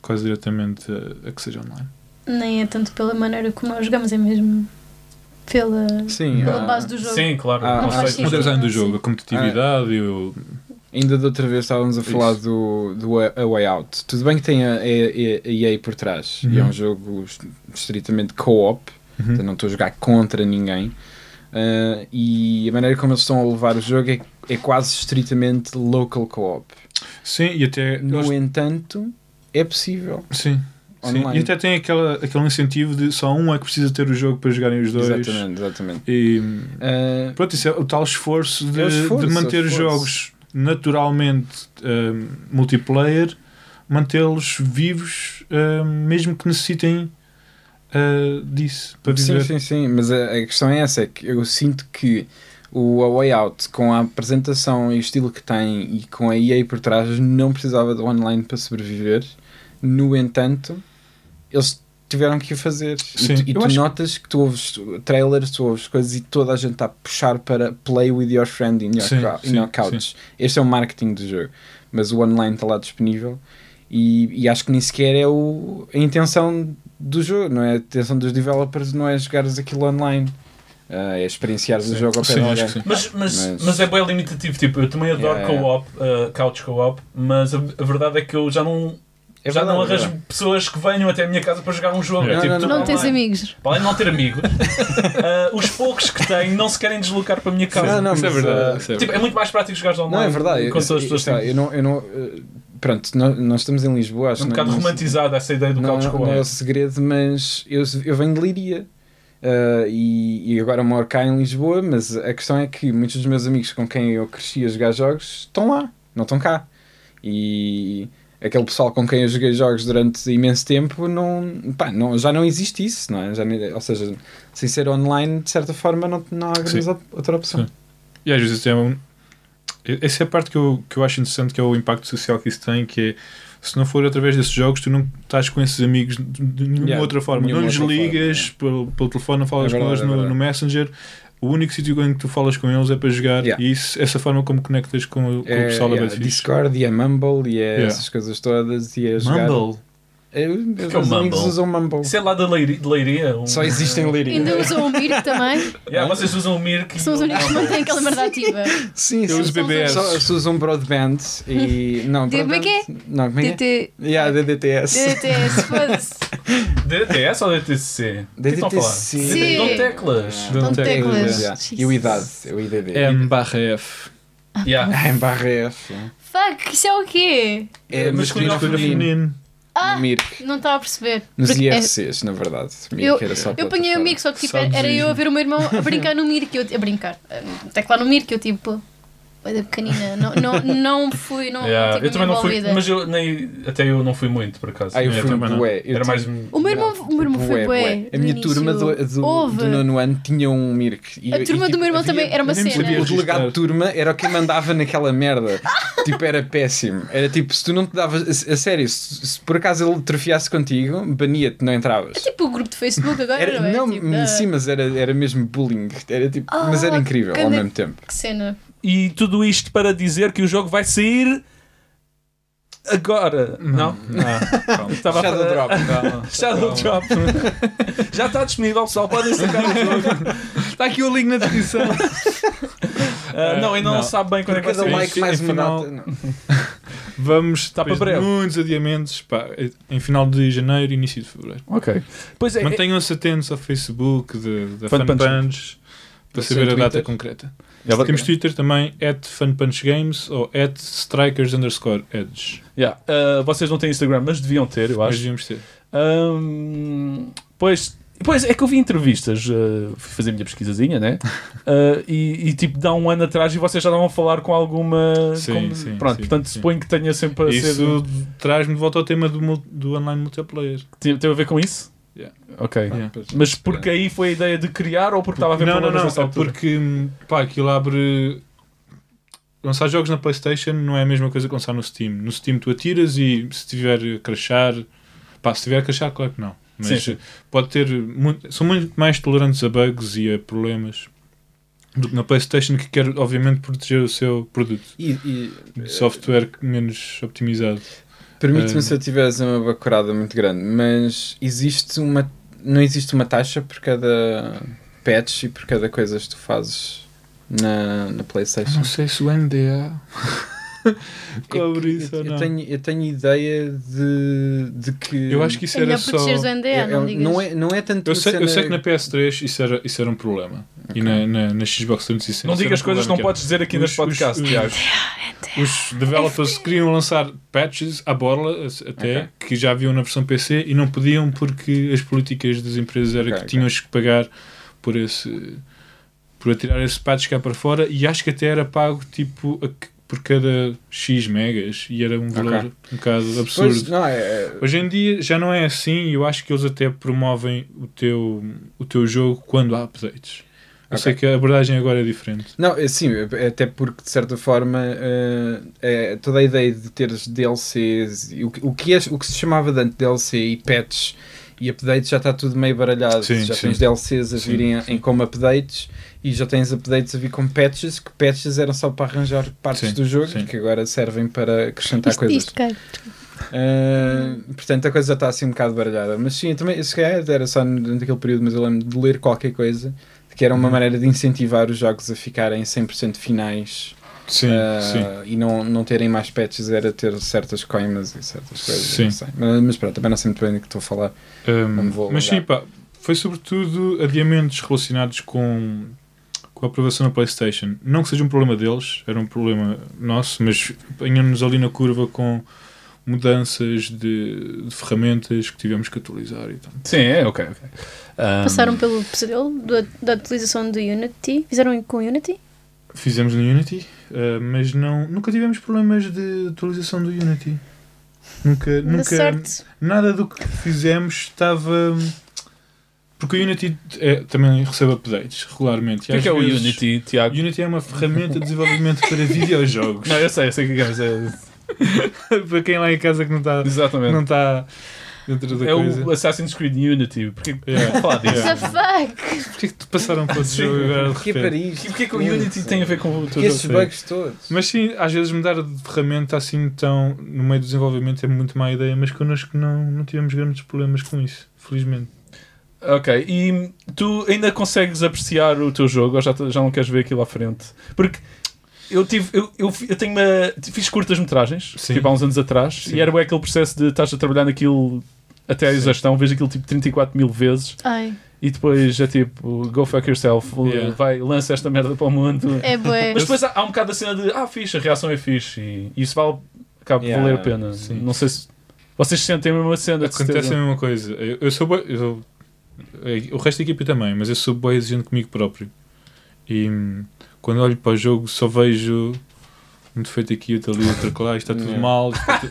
Speaker 4: quase diretamente a que seja online.
Speaker 2: Nem é tanto pela maneira como nós jogamos, é mesmo pela base do jogo.
Speaker 1: Sim, claro.
Speaker 4: O design do jogo, a competitividade e o...
Speaker 3: Ainda de outra vez estávamos a falar do A Way Out. Tudo bem que tem a EA por trás, e é um jogo estritamente co-op, então não estou a jogar contra ninguém, e a maneira como eles estão a levar o jogo é quase estritamente local co-op.
Speaker 4: Sim, e até...
Speaker 3: No entanto, é possível.
Speaker 4: Sim. Sim, e até tem aquele incentivo de só um é que precisa ter o jogo para jogarem os dois.
Speaker 3: Exatamente.
Speaker 4: E pronto, isso é o tal esforço de manter os jogos naturalmente multiplayer, mantê-los vivos, mesmo que necessitem disso para viver.
Speaker 3: Sim, mas a questão é essa, é que eu sinto que o A Way Out, com a apresentação e o estilo que tem e com a EA por trás, não precisava do online para sobreviver. No entanto, eles tiveram que o fazer. E tu notas que tu ouves trailers, tu ouves coisas e toda a gente está a puxar para play with your friend in your couch. Este é o marketing do jogo. Mas o online está lá disponível e acho que nem sequer é a intenção do jogo, não é? A intenção dos developers não é jogares aquilo online. É experienciar o jogo ao pé de alguém.
Speaker 1: Mas é bem limitativo. Tipo, eu também adoro co-op, couch co-op, mas a verdade é que eu já não arranjo pessoas que venham até a minha casa para jogar um jogo.
Speaker 2: Não tens amigos.
Speaker 1: Para além de não ter amigos, os poucos que têm não se querem deslocar para a minha casa.
Speaker 3: Isso é verdade.
Speaker 1: É muito mais prático jogar online.
Speaker 3: Não, é verdade. Pronto, nós estamos em Lisboa. Acho
Speaker 1: um bocado romantizada essa ideia do couch co-op.
Speaker 3: Não é o segredo, mas eu venho de Leiria. E agora moro cá em Lisboa, mas a questão é que muitos dos meus amigos com quem eu cresci a jogar jogos estão lá, não estão cá. E aquele pessoal com quem eu joguei jogos durante imenso tempo já não existe isso, não é? Ou seja, sem ser online, de certa forma, não há outra opção.
Speaker 4: Sim. E às vezes essa é a parte que eu acho interessante, que é o impacto social que isso tem, que é, se não for através desses jogos, tu não estás com esses amigos de nenhuma outra forma. Não lhes ligas pelo telefone, não falas com eles no Messenger. O único sítio em que tu falas com eles é para jogar, e essa forma como conectas com o pessoal da Battlefield.
Speaker 3: Discord e a Mumble e essas coisas todas e a jogar.
Speaker 1: Mumble?
Speaker 3: Os amigos usam Mumble.
Speaker 1: Isso é lá de Leiria.
Speaker 3: Só existe em Leiria.
Speaker 2: Ainda usam o Mirk também?
Speaker 1: Vocês usam o Mirk.
Speaker 2: São os únicos que mantêm aquela merda ativa.
Speaker 3: Sim, os BBS. Só usam broadband e... Não,
Speaker 2: como é que é?
Speaker 3: Não, como é que é? DDTS.
Speaker 2: DDTS, foda-se.
Speaker 1: DDTS ou DTC?
Speaker 3: DDTC.
Speaker 1: Dão teclas.
Speaker 2: Dão teclas.
Speaker 3: E o IDAD. O IDD.
Speaker 4: M/F.
Speaker 3: M/F.
Speaker 2: Fuck, isso é o quê?
Speaker 3: É masculino ou feminino. Mirk.
Speaker 2: Não estava a perceber.
Speaker 3: Nos IRCs, na verdade.
Speaker 2: Eu apanhei o Mirk, só que tipo, era eu a ver o meu irmão a brincar no Mirk. A brincar. Até que lá no Mirk eu tipo... Era pequenina, não fui,
Speaker 1: eu também não fui, mas até eu não fui muito, por acaso.
Speaker 3: Eu fui bué.
Speaker 1: Era mais...
Speaker 2: O meu irmão foi bué.
Speaker 3: A minha turma do nono ano tinha um Mirk.
Speaker 2: A turma do meu irmão também era uma cena.
Speaker 3: O delegado de turma era o que mandava naquela merda. Tipo, era péssimo. Era tipo, se tu não te davas... A sério, se por acaso ele atrofiasse contigo, bania-te, não entravas.
Speaker 2: É tipo o grupo de Facebook agora, não é?
Speaker 3: Não, sim, mas era mesmo bullying. Era tipo, mas era incrível ao mesmo tempo.
Speaker 2: Que cena.
Speaker 1: E tudo isto para dizer que o jogo vai sair agora. Não?
Speaker 3: Shadow Drop.
Speaker 1: Shadow Drop. Já está disponível, pessoal. Podem sacar o jogo.
Speaker 4: Está aqui o link na descrição.
Speaker 1: Ainda não sabe bem quando é que vai
Speaker 3: ser. Like mais
Speaker 4: final. Vamos estar para breve. Muitos adiamentos em final de janeiro, início de fevereiro.
Speaker 1: Ok.
Speaker 4: Mantenham-se atentos ao Facebook da Fun Punch para saber a data concreta. Temos Twitter também, @FunPunchGames ou @Strikers_Edge.
Speaker 1: Vocês não têm Instagram, mas deviam ter, eu acho.
Speaker 4: Mas devíamos ter.
Speaker 1: Pois é que eu vi entrevistas, fui fazer a minha pesquisazinha, né? E tipo, dá um ano atrás e vocês já estavam a falar com alguma...
Speaker 4: Sim.
Speaker 1: Portanto, suponho que tenha sempre a ser...
Speaker 4: Isso traz-me de volta ao tema do online multiplayer.
Speaker 1: Tem a ver com isso? Ok. Mas porque aí foi a ideia de criar ou porque estava a ver problemas nessa altura?
Speaker 4: Porque aquilo abre... Lançar jogos na PlayStation não é a mesma coisa que lançar no Steam. No Steam tu atiras e se tiver a crashar... se tiver a crashar, claro que não. Mas sim. Pode ter... São muito mais tolerantes a bugs e a problemas do que na PlayStation, que quer obviamente proteger o seu produto.
Speaker 3: E
Speaker 4: software menos optimizado.
Speaker 3: Permite-me se eu tivesse uma bacurada muito grande, mas não existe uma taxa por cada patch e por cada coisa que tu fazes na PlayStation?
Speaker 4: Não sei se o NDA cobre isso ou não.
Speaker 3: Eu tenho ideia de que...
Speaker 4: Eu acho que isso era só...
Speaker 2: O NDA,
Speaker 3: não é tanto...
Speaker 4: Eu sei que na PS3 isso era um problema. Okay. E na Xbox 360...
Speaker 1: Não digas coisas que não podes dizer aqui neste podcast, Tiago.
Speaker 4: Os developers queriam lançar patches à borla, até, que já haviam na versão PC, e não podiam porque as políticas das empresas eram que tinham que pagar por atirar esse patch cá para fora, e acho que até era pago tipo... por cada X megas, e era um valor um bocado absurdo.
Speaker 3: Pois, não,
Speaker 4: Hoje em dia já não é assim, e eu acho que eles até promovem o teu jogo quando há updates. Eu sei que a abordagem agora é diferente.
Speaker 3: Não, sim, até porque de certa forma toda a ideia de teres DLCs, o que se chamava de antes DLC e patch e updates já está tudo meio baralhado. Já tens DLCs a virem como updates, e já tens updates a vir com patches, que patches eram só para arranjar partes do jogo, que agora servem para acrescentar coisas. Portanto, a coisa já está assim um bocado baralhada. Mas sim, também, se calhar era só naquele período, mas eu lembro de ler qualquer coisa, que era uma maneira de incentivar os jogos a ficarem 100% finais. E não terem mais patches, era ter certas coimas e certas coisas. Não sei. Mas pronto, também não sei muito bem do que estou a falar.
Speaker 4: Mas sim, pá, foi sobretudo adiamentos relacionados com a aprovação na PlayStation. Não que seja um problema deles, era um problema nosso, mas apanhamos-nos ali na curva com mudanças de ferramentas que tivemos que atualizar e tal.
Speaker 1: Sim, ok.
Speaker 2: Passaram pelo pesadelo da atualização do Unity? Fizeram com Unity?
Speaker 4: Fizemos no Unity, mas nunca tivemos problemas de atualização do Unity. Nunca nada do que fizemos estava... Porque o Unity também recebe updates regularmente.
Speaker 1: O que é o Unity, Tiago?
Speaker 4: Unity é uma ferramenta de desenvolvimento para videojogos.
Speaker 1: Não, eu sei o que é.
Speaker 4: Para quem lá em casa que não está dentro da coisa.
Speaker 1: É o Assassin's Creed Unity. Porquê que falar disso?
Speaker 2: What the fuck?
Speaker 4: Porquê que te passaram para esse jogo agora?
Speaker 1: Porquê que o Unity tem a ver com o teu
Speaker 3: jogo? Esses bugs todos.
Speaker 4: Mas sim, às vezes mudar de ferramenta assim tão no meio do desenvolvimento é muito má ideia, mas connosco não tivemos grandes problemas com isso, felizmente.
Speaker 1: Ok, e tu ainda consegues apreciar o teu jogo ou já não queres ver aquilo à frente? Porque eu fiz curtas-metragens, tipo há uns anos atrás, e era aquele processo de estás a trabalhar naquilo até à exaustão, vejo aquilo tipo 34 mil vezes. E depois é tipo, go fuck yourself, vai, lança esta merda para o mundo.
Speaker 2: É bué.
Speaker 1: Mas depois há um bocado a cena de fixe, a reação é fixe, e isso acaba de valer a pena. Não sei se vocês sentem a mesma cena.
Speaker 4: Acontece a mesma coisa. Eu sou o resto da equipa também, mas eu sou bem exigente comigo próprio, e quando olho para o jogo só vejo um defeito aqui, outro ali, outro lá, está tudo mal.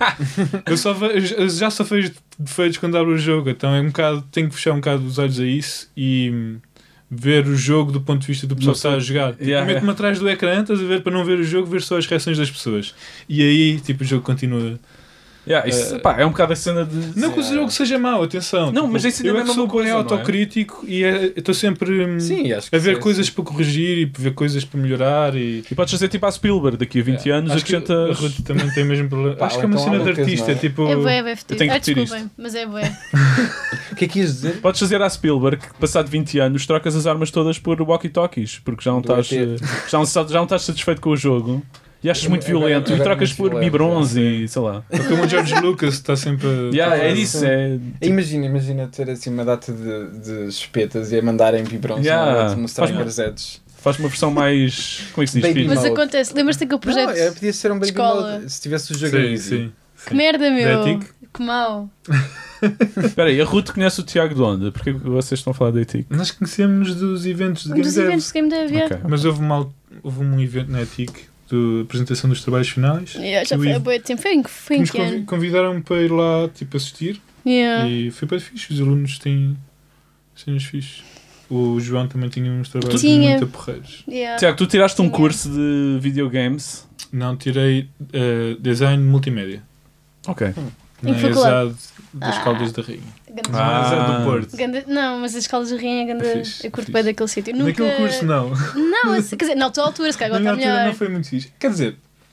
Speaker 4: Eu já só vejo defeitos quando abro o jogo, então tenho que fechar um bocado os olhos a isso e ver o jogo do ponto de vista do pessoal que está a jogar. Meto-me atrás do ecrã, estás a ver, para não ver o jogo, ver só as reações das pessoas, e aí tipo, o jogo continua.
Speaker 1: Isso, é um bocado a cena de...
Speaker 4: Não que o jogo seja mau, atenção.
Speaker 1: Não, mas isso
Speaker 4: eu sou bem autocrítico e estou sempre a ver coisas para corrigir e ver coisas para melhorar. E
Speaker 1: podes fazer tipo a Spielberg daqui a 20 anos.
Speaker 4: Acho que a Ruth também tem o mesmo problema. Acho que é uma cena de artista. Tipo...
Speaker 2: É bué, desculpem, mas é bué.
Speaker 3: O que é que ias dizer?
Speaker 1: Podes fazer a Spielberg que passado 20 anos trocas as armas todas por walkie-talkies, porque já não estás satisfeito com o jogo. E achas muito violento e trocas por biberons e sei lá.
Speaker 4: Como o George Lucas está sempre
Speaker 1: é isso.
Speaker 3: Imagina ter assim uma data de espetas e a mandarem biberons no Strikers Edge.
Speaker 1: Faz uma versão mais... Como é que se diz?
Speaker 2: Mas acontece, lembras-te daquele projeto?
Speaker 3: Não, podia ser um baby mode se tivesse o jogo
Speaker 4: sim.
Speaker 2: Que merda, meu. Que mau.
Speaker 1: Espera aí, a Ruth conhece o Tiago de onde? Porque vocês estão a falar da ETIC?
Speaker 4: Nós conhecemos dos eventos de
Speaker 2: Game Dev.
Speaker 1: Okay.
Speaker 4: Mas houve um evento na ETIC de apresentação dos trabalhos finais.
Speaker 2: Já foi há muito tempo. Foi em que ano?
Speaker 4: Convidaram-me para ir lá tipo, assistir. E foi para fixe. Os alunos têm cenas fixes. O João também tinha uns trabalhos muito porreiros.
Speaker 1: Tiago, tu tiraste um curso de videogames?
Speaker 4: Não, tirei design multimédia.
Speaker 1: Ok.
Speaker 2: Na ESAD
Speaker 4: das Caldas da Rainha.
Speaker 1: Do Porto.
Speaker 2: Não, mas as Caldas da Rainha eu curto bem daquele sítio.
Speaker 4: Naquele curso não.
Speaker 2: Não, quer dizer, na tua altura, se calhar agora está melhor.
Speaker 4: Não foi muito fixe. Quer dizer,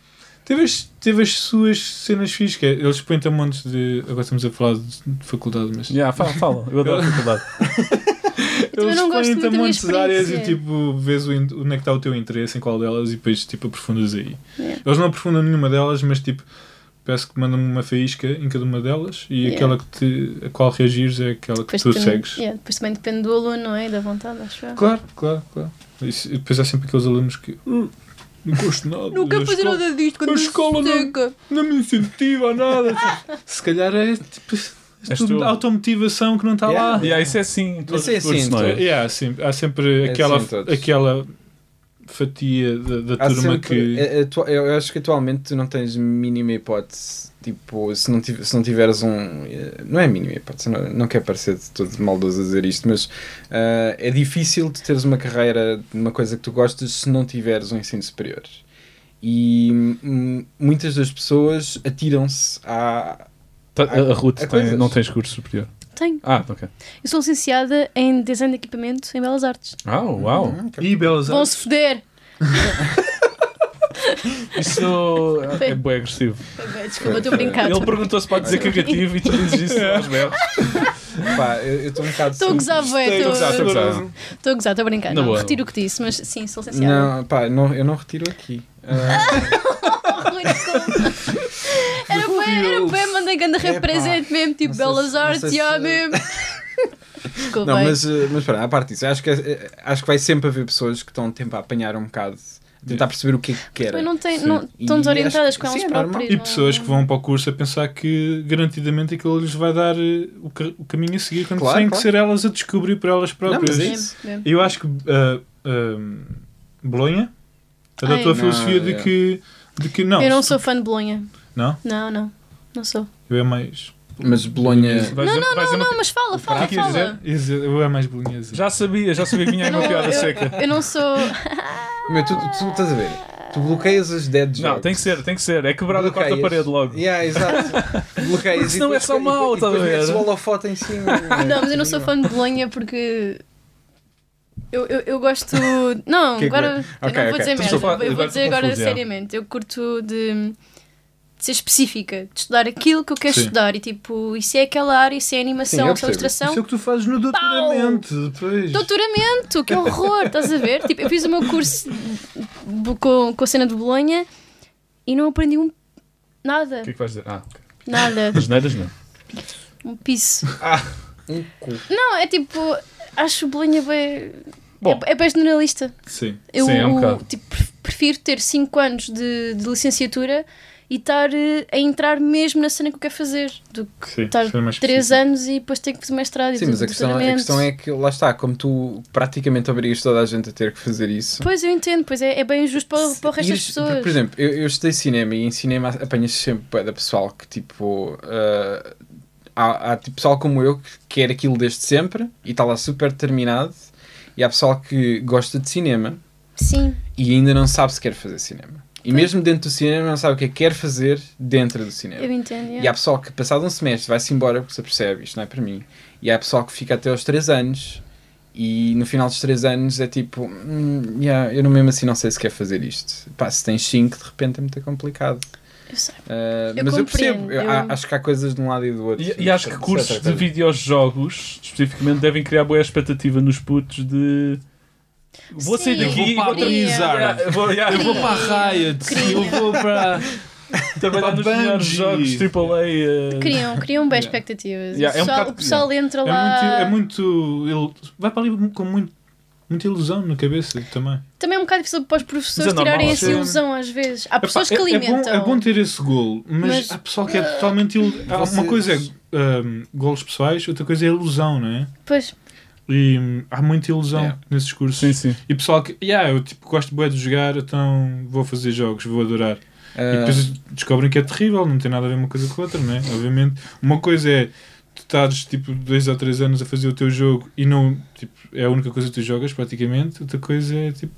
Speaker 4: Teve as suas cenas físicas. Eles põem-te a montes de. Agora estamos a falar de faculdade, mas.
Speaker 1: Fala. Eu adoro a faculdade.
Speaker 4: Eles põem-te a montes de áreas e tipo, vês onde é que está o teu interesse, em qual delas, e depois tipo, aprofundas aí. Eles não aprofundam nenhuma delas, mas tipo, parece que mandam uma faísca em cada uma delas e aquela a qual reagires é aquela que tu segues.
Speaker 2: Depois também depende do aluno, não é? Da vontade, acho eu.
Speaker 4: Claro. E depois há sempre aqueles alunos que. Não gosto de nada.
Speaker 2: Não quero fazer nada disto quando
Speaker 4: a escola não me incentiva a nada. Se calhar é tipo. É tudo automotivação que não está lá.
Speaker 1: Isso é assim.
Speaker 4: Há sempre aquela fatia da turma que.
Speaker 3: Eu acho que atualmente tu não tens mínima hipótese. Tipo, se não tiveres um. Não é mínima hipótese, não quero parecer de todo maldoso a dizer isto, mas é difícil de teres uma carreira numa coisa que tu gostas se não tiveres um ensino superior. E muitas das pessoas atiram-se a
Speaker 1: Ruth não tens curso superior?
Speaker 2: Tenho.
Speaker 1: Ok.
Speaker 2: Eu sou licenciada em Design de Equipamento em Belas Artes.
Speaker 1: Uau!
Speaker 4: E Belas Artes?
Speaker 2: Vão-se foder!
Speaker 1: Isso é bem agressivo.
Speaker 2: Desculpa, estou a brincar.
Speaker 1: Ele perguntou se pode dizer cagativo e tu dizes isso aos berros.
Speaker 3: Eu estou um bocado...
Speaker 2: Estou a gozar, estou a gozar, estou a brincar. Não, retiro o que disse, mas sim, sou licenciada.
Speaker 3: Eu não retiro aqui.
Speaker 2: Era bem, mandei grande represente mesmo, tipo Belas Artes, mesmo. Desculpa.
Speaker 3: Não, mas espera, à parte disso, acho que vai sempre haver pessoas que estão tempo a apanhar um bocado, tentar perceber o que é que querem.
Speaker 2: Estão desorientadas com elas próprias.
Speaker 4: E pessoas que vão para o curso a pensar que garantidamente aquilo lhes vai dar o caminho a seguir, quando têm que ser elas a descobrir por elas próprias.
Speaker 3: Não, mas é isso.
Speaker 4: Eu acho que Bolonha adotou a filosofia de que não.
Speaker 2: Eu não sou fã de Bolonha.
Speaker 4: Não?
Speaker 2: Não sou.
Speaker 4: Eu é mais...
Speaker 3: Mas Bolonha...
Speaker 2: Não, mas fala.
Speaker 4: Eu é mais bolonhesa.
Speaker 1: Já sabia que vinha aí uma piada seca.
Speaker 2: Eu não sou...
Speaker 3: Mas tu estás a ver? Tu bloqueias as dead jokes.
Speaker 1: Não, tem que ser. É quebrar a quarta parede logo.
Speaker 3: Exato. Bloqueias.
Speaker 1: Isso não é só mau, estás a ver?
Speaker 3: O holofote em cima.
Speaker 2: Não, mas eu não sou fã de Bolonha porque... Eu gosto... Não, agora... Eu não vou dizer merda. Eu vou dizer agora seriamente. Eu curto de ser específica, de estudar aquilo que eu quero estudar e tipo, isso é aquela área, isso é animação, isso é ilustração.
Speaker 4: Isso é o que tu fazes no doutoramento depois.
Speaker 2: Doutoramento, que horror, estás a ver? Tipo, eu fiz o meu curso com a cena de Bolonha e não aprendi nada.
Speaker 1: O que é que vais dizer?
Speaker 2: Nada.
Speaker 1: As neiras não.
Speaker 2: Um piso. Não, é tipo, acho Bolonha bem... É bem generalista.
Speaker 4: Sim,
Speaker 1: é um bocado.
Speaker 2: Tipo, prefiro ter 5 anos de licenciatura e estar a entrar mesmo na cena que eu quero fazer do que estar 3 anos e depois ter que fazer mestrado.
Speaker 3: Sim, mas a questão é que lá está, como tu praticamente obrigas toda a gente a ter que fazer isso.
Speaker 2: Pois eu entendo, pois é bem injusto para o resto das pessoas.
Speaker 3: Por exemplo, eu estudei cinema e em cinema apanhas sempre da pessoal que tipo há tipo pessoal como eu que quer aquilo desde sempre e está lá super determinado, e há pessoal que gosta de cinema.
Speaker 2: Sim.
Speaker 3: E ainda não sabe se quer fazer cinema. E mesmo dentro do cinema não sabe o que é que quer fazer dentro do cinema.
Speaker 2: Eu entendo,
Speaker 3: E há pessoal que passado um semestre vai-se embora porque se apercebe, isto não é para mim. E há pessoal que fica até aos 3 anos e no final dos 3 anos é tipo, eu não mesmo assim não sei se quer fazer isto. Pá, se tens 5 de repente é muito complicado.
Speaker 2: Eu sei.
Speaker 3: Mas eu percebo, acho que há coisas de um lado e do outro.
Speaker 1: E acho que cursos de videojogos especificamente devem criar boa expectativa nos putos de... Vou sair daqui
Speaker 4: e vou terminar. Eu vou para a Riot. Eu vou para...
Speaker 1: trabalhar nos melhores jogos AAA.
Speaker 2: Criam bem expectativas. O pessoal entra lá...
Speaker 4: É muito... Vai para ali com muita ilusão na cabeça também.
Speaker 2: Também é um bocado difícil para os professores tirarem essa ilusão às vezes. Há pessoas que alimentam.
Speaker 4: É bom ter esse golo, mas há pessoal que é totalmente... Uma coisa é golos pessoais, outra coisa é ilusão, não é?
Speaker 2: Pois.
Speaker 4: E há muita ilusão nesses cursos.
Speaker 1: Sim.
Speaker 4: E pessoal que, eu tipo, gosto bem de jogar, então vou fazer jogos, vou adorar. E depois descobrem que é terrível, não tem nada a ver uma coisa com a outra, não é? Obviamente, uma coisa é tu estares tipo 2 ou 3 anos a fazer o teu jogo e não, tipo, é a única coisa que tu jogas praticamente. Outra coisa é tipo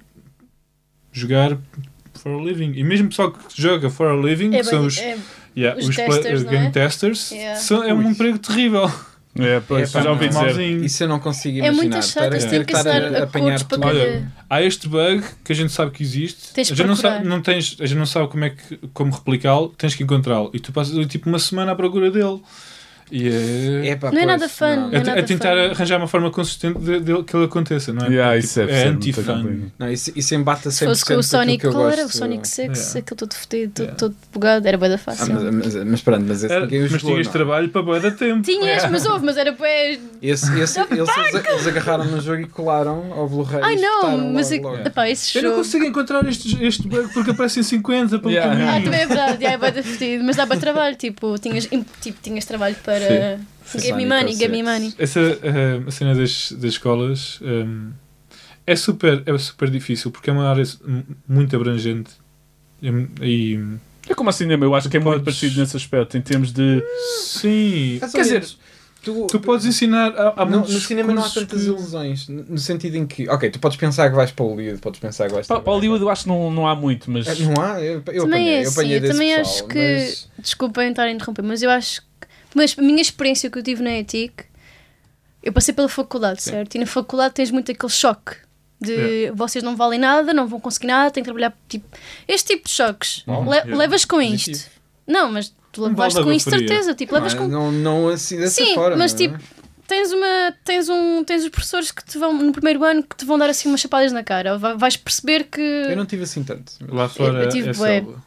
Speaker 4: jogar for a living. E mesmo pessoal que joga for a living, que são os testers, game testers, é um emprego terrível.
Speaker 1: Já ouvi dizer.
Speaker 3: Isso eu não consigo imaginar.
Speaker 2: É muito chato, tem que estar a apanhar tudo.
Speaker 4: Olha, há este bug que a gente sabe que existe. A gente não sabe como replicá-lo, tens que encontrá-lo. E tu passas tipo uma semana à procura dele. E
Speaker 2: não é nada fun.
Speaker 4: É tentar arranjar uma forma consistente de que ele aconteça, não é?
Speaker 1: Isso
Speaker 4: é anti-fun.
Speaker 3: Isso embate a 100%
Speaker 2: se fosse com o Sonic, qual era? O Sonic 6, aquele todo fedido, todo bugado, era bué da fácil.
Speaker 3: Mas pronto, mas esse ninguém o jogou.
Speaker 4: Mas tinhas trabalho para bué da tempo.
Speaker 2: Tinhas, mas era bué...
Speaker 3: Eles agarraram no jogo e colaram ao Blu-ray.
Speaker 2: Ai não, mas esse jogo...
Speaker 4: Eu não consigo encontrar este bug porque aparecem 50 pelo caminho.
Speaker 2: Também é verdade, é bué da fedido, mas dá para trabalho, tinhas trabalho para... Game money.
Speaker 4: A cena das escolas é super difícil porque é uma área muito abrangente e
Speaker 1: é como a cinema, eu acho que é muito parecido nesse aspecto em termos de...
Speaker 4: Sim, quer dizer, tu podes ensinar
Speaker 3: no cinema não há tantas ilusões, no sentido em que tu podes pensar que vais para Hollywood, podes pensar que vais
Speaker 1: para Hollywood, eu acho que não há muito, mas
Speaker 3: não há, eu
Speaker 2: também acho que desculpem estar a interromper, mas eu acho que a minha experiência que eu tive na ETIC, eu passei pela faculdade, certo? E na faculdade tens muito aquele choque de vocês não valem nada, não vão conseguir nada, têm que trabalhar este tipo de choques. Levas com isto. Não, mas tu levaste com isto, certeza. Levas com...
Speaker 3: não assim dessa forma.
Speaker 2: Sim, mas tens os professores que te vão, no primeiro ano, que te vão dar assim umas chapadas na cara. Vais perceber que...
Speaker 3: Eu não tive assim tanto.
Speaker 4: Lá fora
Speaker 2: eu tive
Speaker 4: selva.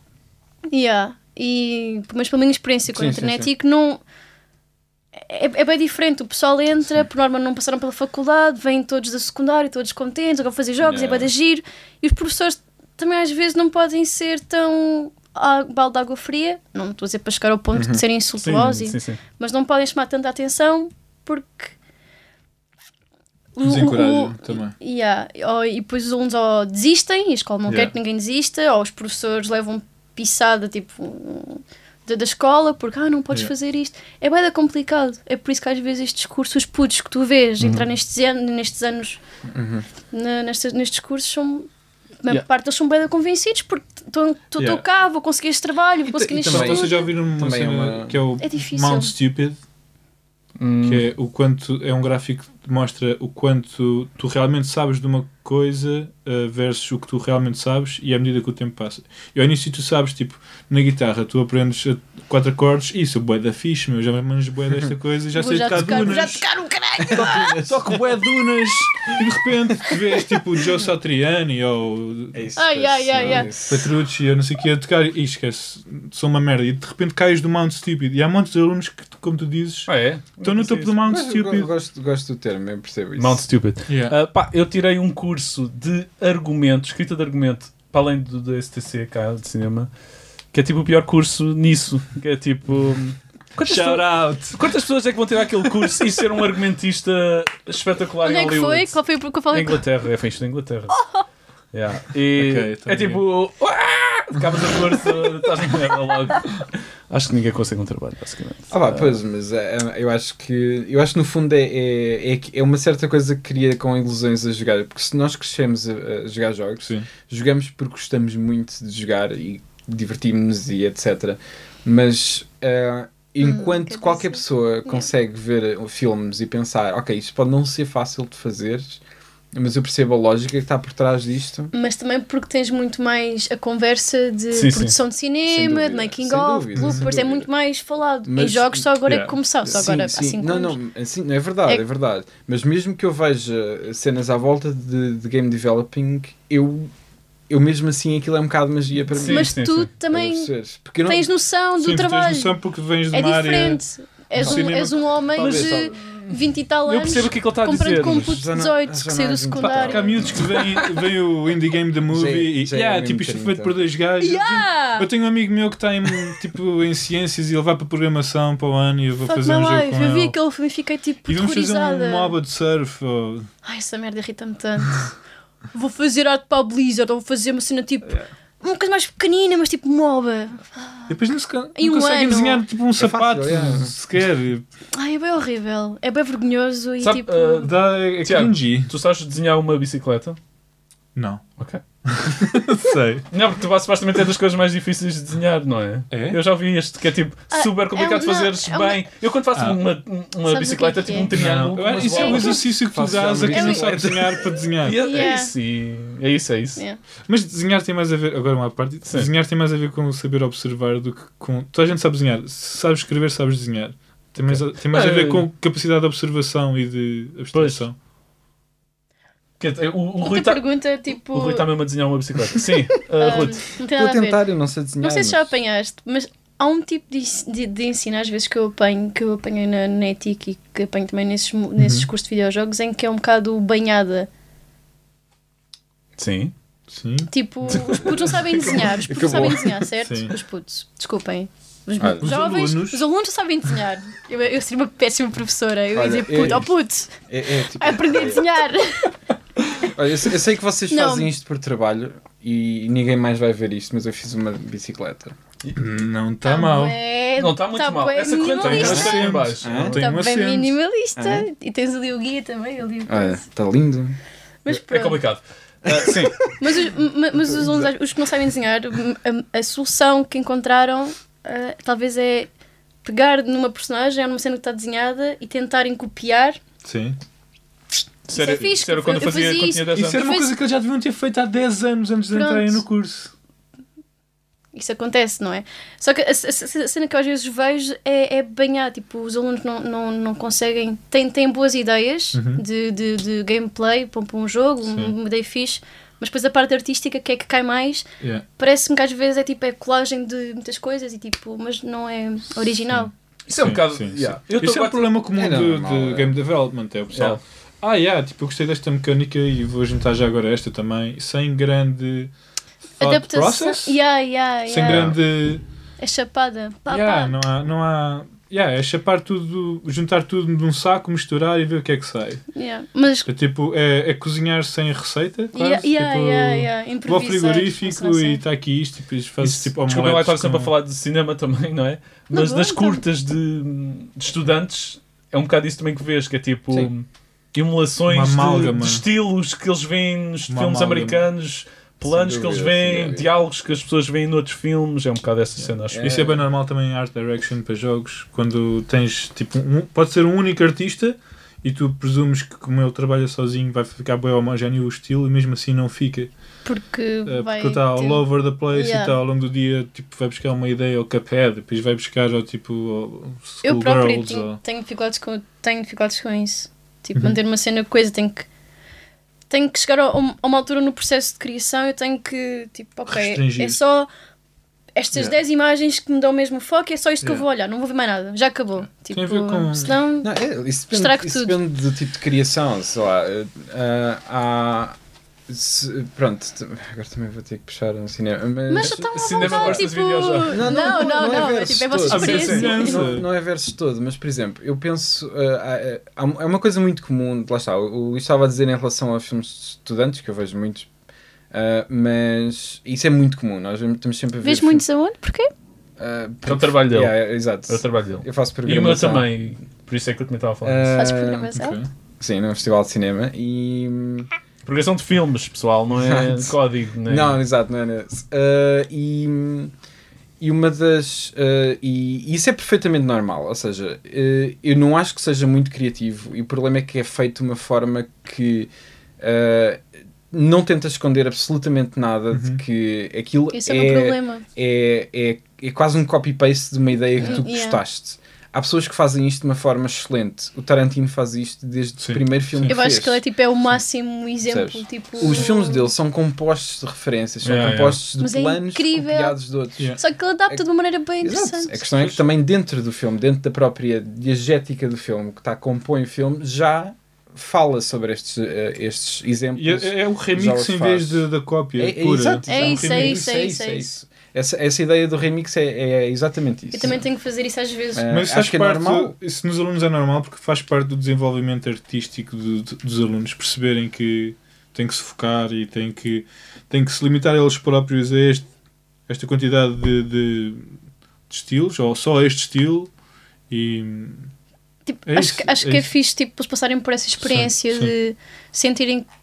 Speaker 2: Mas pela minha experiência com a internet, que não... É bem diferente, o pessoal entra, por norma não passaram pela faculdade, vêm todos da secundária, todos contentes, agora fazer jogos, é bem de giro, e os professores também às vezes não podem ser tão balde de água fria, não estou a dizer para chegar ao ponto de serem insultuosos, mas não podem chamar tanta atenção porque
Speaker 4: desencorajam também.
Speaker 2: E depois os alunos ou desistem, e a escola não quer que ninguém desista, ou os professores levam pisada da escola, porque não podes fazer isto. É bem complicado. É por isso que às vezes estes cursos putos que tu vês entrar nestes anos nestes cursos são... A maior parte deles são bem convencidos porque estou cá, vou conseguir este trabalho, vou conseguir neste estudo.
Speaker 4: Vocês já ouviram uma cena que é o Mount Stupid? Que é um gráfico que mostra o quanto tu realmente sabes de uma coisa versus o que tu realmente sabes, e à medida que o tempo passa. E ao início tu sabes, na guitarra tu aprendes 4 acordes, e isso é bué da fixe, eu já me manjo bué desta coisa, já sei tocar dunas.
Speaker 2: Vou já tocar um caralho!
Speaker 4: Toco bué dunas, e de repente tu vês o Joe Satriani ou Petrucci ou não sei o que a tocar, e esquece, sou uma merda, e de repente cais do Mount Stupid, e há muitos alunos que, como tu dizes, estão no topo do Mount Stupid.
Speaker 3: Gosto do termo, eu percebo isso.
Speaker 1: Mount Stupid. Eu tirei um curso de argumento, escrita de argumento, para além do STC cá de cinema, que é o pior curso nisso, que é quantas pessoas é que vão tirar aquele curso e ser um argumentista espetacular?
Speaker 2: Onde
Speaker 1: em Hollywood?
Speaker 2: Onde é que foi? Qual foi o que eu falei?
Speaker 1: Em Inglaterra, foi isto na Inglaterra. E acabas a força, estás em merda logo. Acho que ninguém consegue um trabalho, basicamente.
Speaker 3: Pois, mas eu acho que no fundo é uma certa coisa que cria com ilusões a jogar, porque se nós crescemos a jogar jogos, jogamos porque gostamos muito de jogar e divertimos-nos e etc. Mas enquanto qualquer pessoa consegue ver filmes e pensar, isto pode não ser fácil de fazer, mas eu percebo a lógica que está por trás disto.
Speaker 2: Mas também porque tens muito mais a conversa de produção de cinema, de making of, bloopers, é muito mais falado. Em jogos só agora é que começou, só agora há 5 anos.
Speaker 3: Não, é verdade, é verdade. Mas mesmo que eu veja cenas à volta de game developing, eu mesmo assim aquilo é um bocado magia para mim.
Speaker 2: Mas tu também tens noção do trabalho.
Speaker 4: Tens noção porque vens de uma área...
Speaker 2: É diferente. És um homem de 20 e tal anos.
Speaker 1: Eu percebo o que ele está a dizer.
Speaker 2: Com um puto de 18 que saiu do secundário.
Speaker 4: Há miúdos que vem o Indie Game The Movie isto é feito por 2 gajos. Eu tenho um amigo meu que está em ciências e ele vai para programação para o ano e eu vou fazer um jogo com ele.
Speaker 2: Eu vi aquele filme e fiquei
Speaker 4: e vamos fazer um MOBA de surf.
Speaker 2: Essa merda irrita-me tanto. Vou fazer arte para a Blizzard, ou vou fazer uma cena uma coisa mais pequenina, mas MOBA.
Speaker 4: E depois não conseguem desenhar um sapato sequer.
Speaker 2: É bem horrível, é bem vergonhoso e
Speaker 1: Tiago, tu sabes desenhar uma bicicleta?
Speaker 4: Não.
Speaker 1: Ok.
Speaker 4: Sei.
Speaker 1: Não, porque tu supostamente é das coisas mais difíceis de desenhar, não é? Eu já vi este que é tipo super complicado de fazeres bem. Eu quando faço uma bicicleta, tipo um triângulo.
Speaker 4: Isso é um exercício que tu dás a quem não sabe desenhar para desenhar.
Speaker 1: É isso.
Speaker 4: Mas desenhar tem mais a ver, agora uma parte, desenhar tem mais a ver com saber observar do que com. Toda a gente sabe desenhar. Se sabes escrever, sabes desenhar. Tem mais a ver com capacidade de observação e de abstração.
Speaker 1: O Rui está mesmo a desenhar uma bicicleta. Sim, Ruth.
Speaker 3: Estou a tentar, eu não sei desenhar.
Speaker 2: Não sei se já apanhaste, mas há um tipo de ensino às vezes que eu apanhei na ETIC e que apanho também nesses cursos de videojogos, em que é um bocado banhada.
Speaker 1: Sim.
Speaker 2: Tipo, os putos não sabem desenhar. Os putos sabem desenhar, certo?
Speaker 4: Sim.
Speaker 2: Os putos, desculpem. Os jovens, os alunos sabem desenhar. Eu seria uma péssima professora. Eu ia dizer, puto, aprender a desenhar.
Speaker 3: Olha, eu sei que vocês fazem isto por trabalho e ninguém mais vai ver isto, mas eu fiz uma bicicleta.
Speaker 4: Não está mal.
Speaker 1: Não está muito mal. Essa corrente tem em baixo.
Speaker 2: Está bem minimalista. E tens ali o guia também.
Speaker 3: Está lindo.
Speaker 2: Mas
Speaker 1: é complicado. Sim.
Speaker 2: Mas os alunos, os que não sabem desenhar, a solução que encontraram talvez é pegar numa personagem ou numa cena que está desenhada e tentarem copiar.
Speaker 4: Sim.
Speaker 2: Isso é fixe.
Speaker 1: Isso era quando eu tinha 10 anos.
Speaker 4: Isso era uma coisa que eles já deviam ter feito há 10 anos antes de entrarem no curso.
Speaker 2: Isso acontece, não é? Só que a cena que eu às vezes vejo é banhar. Tipo, os alunos não conseguem... Têm boas ideias de gameplay para um jogo, uma ideia fixe, mas depois a parte artística, que é que cai mais, parece-me que às vezes é colagem de muitas coisas, e tipo, mas não é original.
Speaker 1: Sim. Isso é um bocado...
Speaker 4: Isso é um problema comum de game development, é o pessoal... tipo, eu gostei desta mecânica e vou juntar já agora esta também, sem grande process, sem grande...
Speaker 2: É chapada.
Speaker 4: Não há... é chapar tudo, juntar tudo num saco, misturar e ver o que é que sai.
Speaker 2: Mas...
Speaker 4: É tipo, é cozinhar sem receita, quase. Vou ao frigorífico e está aqui isto, e depois fazes tipo omeletes.
Speaker 1: Desculpa, estar sempre a falar de cinema também, não é? Mas nas curtas de estudantes, é um bocado isso também que vês, que é tipo... emulações de estilos que eles veem nos filmes americanos, planos que eles veem, diálogos que as pessoas veem noutros filmes. É um bocado essa cena, acho.
Speaker 4: Isso é bem normal também em art direction para jogos, quando tens tipo pode ser um único artista e tu presumes que como ele trabalha sozinho vai ficar bem homogéneo o estilo, e mesmo assim não fica, porque está all over the place e está ao longo do dia, tipo, vai buscar uma ideia ao Cuphead, depois vai buscar ao tipo
Speaker 2: eu próprio tenho dificuldades com isso. Tipo, manter uma cena coisa, tenho que chegar a uma altura no processo de criação, eu tenho que, tipo, restringir. É só estas 10 imagens que me dão o mesmo foco, é só isto que eu vou olhar, não vou ver mais nada, já acabou. Tipo,
Speaker 4: tem a ver com...
Speaker 2: senão
Speaker 3: isso depende do tipo de criação, sei lá, pronto, agora também vou ter que puxar um cinema.
Speaker 2: Mas está uma
Speaker 1: cinema versus videojogos.
Speaker 3: Não
Speaker 2: é tipo, é a vossa experiência.
Speaker 3: Não é versus todo, mas por exemplo, eu penso, é uma coisa muito comum, lá está, o Luís estava a dizer em relação aos filmes de estudantes, que eu vejo muitos, mas isso é muito comum, nós estamos sempre a ver...
Speaker 2: Vês muitos aonde? Porquê?
Speaker 1: É o trabalho dele.
Speaker 3: Exato.
Speaker 1: É o trabalho dele.
Speaker 3: Eu faço programação.
Speaker 1: E o meu também, por isso é que eu também estava a falar.
Speaker 2: Fazes programação?
Speaker 3: Okay. Sim, num festival de cinema e...
Speaker 1: Progressão de filmes, pessoal, não é código.
Speaker 3: Não, exato, não é nesse. E uma das... e isso é perfeitamente normal, ou seja, eu não acho que seja muito criativo, e o problema é que é feito de uma forma que não tenta esconder absolutamente nada de que aquilo é quase um copy-paste de uma ideia que tu gostaste. Há pessoas que fazem isto de uma forma excelente. O Tarantino faz isto desde o primeiro filme que fez.
Speaker 2: Eu acho que ele é o máximo exemplo. Tipo...
Speaker 3: Os filmes dele são compostos de referências, são compostos de planos copiados de outros.
Speaker 2: Só que ele adapta de uma maneira bem interessante.
Speaker 3: A questão é que também dentro do filme, dentro da própria diegética do filme, que compõe o filme, já fala sobre estes exemplos.
Speaker 4: E é o remix em vez da cópia pura.
Speaker 3: Exato.
Speaker 2: É isso.
Speaker 3: Essa ideia do remix é exatamente isso.
Speaker 2: Eu também tenho que fazer isso às vezes.
Speaker 4: Mas acho que é normal. Isso nos alunos é normal, porque faz parte do desenvolvimento artístico dos alunos, perceberem que têm que se focar e têm que se limitar a eles próprios a esta quantidade de estilos, ou só este estilo. E
Speaker 2: tipo, acho que é fixe, tipo, eles passarem por essa experiência de sentirem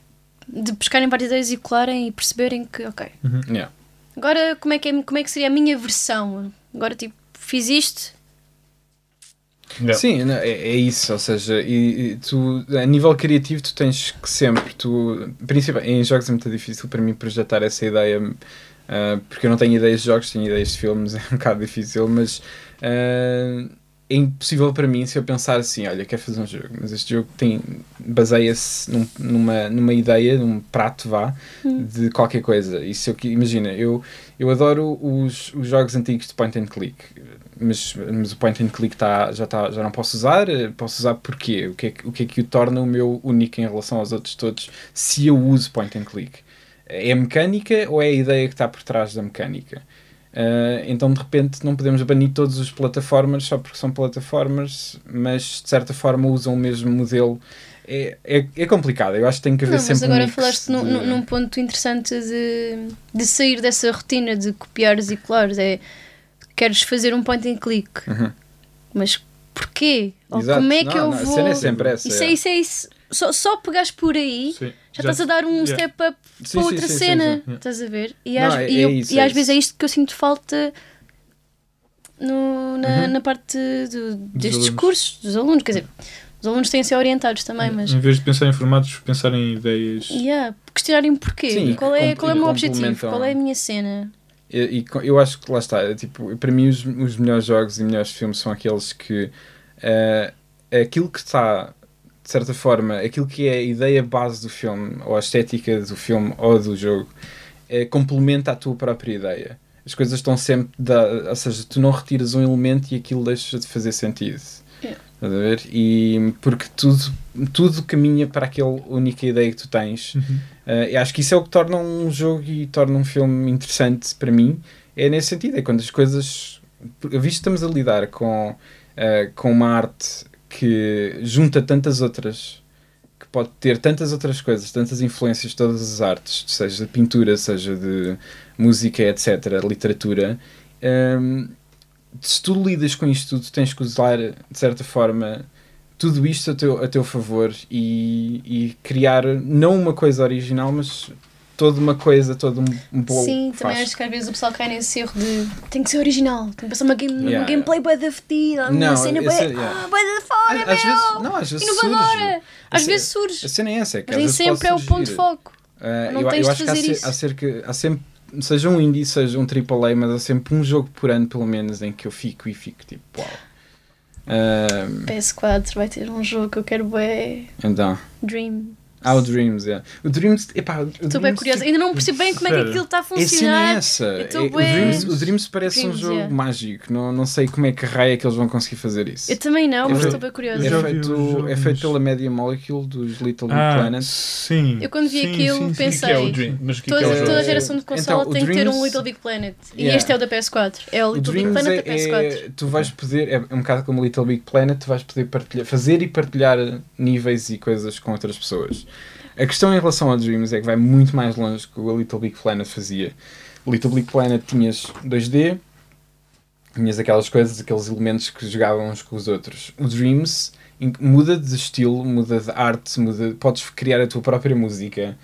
Speaker 2: de pescarem várias ideias e colarem e perceberem que, ok,
Speaker 3: Yeah.
Speaker 2: agora como é que seria a minha versão? Agora, tipo, fiz isto.
Speaker 3: Yeah. Sim, é isso, ou seja, e tu, a nível criativo, tu tens que sempre, principalmente em jogos é muito difícil para mim projetar essa ideia, porque eu não tenho ideias de jogos, tenho ideias de filmes, é um bocado difícil, mas é impossível para mim se eu pensar assim, olha, quero fazer um jogo, mas este jogo baseia-se numa ideia, num prato, de qualquer coisa. E se imagina, eu adoro os jogos antigos de point and click, mas o point and click já não posso usar porquê? O que é que o torna o meu único em relação aos outros todos se eu uso point and click? É a mecânica ou é a ideia que está por trás da mecânica? Então de repente não podemos banir todos os plataformas só porque são plataformas, mas de certa forma usam o mesmo modelo. É complicado, eu acho que tem que haver sempre
Speaker 2: mas agora falaste num ponto interessante de sair dessa rotina de copiares e colares. Queres fazer um point and click, mas porquê? Ou como é que eu vou?
Speaker 3: A cena é sempre essa.
Speaker 2: Isso é isso. Só pegares por aí, já estás a dar um step up para outra cena. Estás a ver? E às vezes é isto que eu sinto falta na parte destes cursos dos alunos. Quer dizer, os alunos têm de ser orientados também, mas...
Speaker 4: Em vez de pensar em formatos, pensar em ideias...
Speaker 2: Questionarem porquê. Sim, qual é o meu objetivo? Qual é a minha cena?
Speaker 3: Eu acho que lá está, tipo, para mim os melhores jogos e melhores filmes são aqueles que aquilo que está, de certa forma, aquilo que é a ideia base do filme, ou a estética do filme ou do jogo, complementa a tua própria ideia. As coisas estão sempre, ou seja, tu não retiras um elemento e aquilo deixa de fazer sentido. Estás a ver? E porque tudo caminha para aquela única ideia que tu tens. Eu acho que isso é o que torna um jogo e torna um filme interessante para mim. É nesse sentido, é quando as coisas... Visto que estamos a lidar com uma arte que junta tantas outras, que pode ter tantas outras coisas, tantas influências de todas as artes, seja de pintura, seja de música, etc., literatura... se tu lidas com isto tudo, tens que usar, de certa forma, tudo isto a teu favor e criar, não uma coisa original, mas toda uma coisa, todo um bolo.
Speaker 2: Sim, também acho que às vezes o pessoal cai nesse erro de tem que ser original, tem que passar uma gameplay bué da fedida, uma cena bué da fora,
Speaker 3: às vezes
Speaker 2: inovadora. Às vezes surge.
Speaker 3: A cena é essa,
Speaker 2: mas nem sempre é o ponto de foco. Não tens de fazer isso.
Speaker 3: Há sempre, seja um indie, seja um AAA, mas há sempre um jogo por ano, pelo menos, em que eu fico tipo, uau.
Speaker 2: PS4 vai ter um jogo que eu quero ver.
Speaker 3: Então.
Speaker 2: Dream.
Speaker 3: O Dreams, O Dreams,
Speaker 2: estou bem curiosa. Ainda não percebo bem como é que aquilo está a funcionar.
Speaker 3: O Dreams parece um jogo mágico. Não sei como é que raia que eles vão conseguir fazer isso.
Speaker 2: Eu também não, mas estou bem curiosa.
Speaker 3: É feito pela Media Molecule dos Little Big Planet.
Speaker 4: Sim.
Speaker 2: Eu quando vi aquilo pensei, toda a geração de consola tem que ter um Little Big Planet. E este é o da PS4. É o Little Big Planet da PS4.
Speaker 3: Tu vais poder, é um bocado como o Little Big Planet, tu vais poder fazer e partilhar níveis e coisas com outras pessoas. A questão em relação ao Dreams é que vai muito mais longe que o Little Big Planet fazia. O Little Big Planet tinhas 2D, tinhas aquelas coisas, aqueles elementos que jogavam uns com os outros. O Dreams muda de estilo, muda de arte, podes criar a tua própria música.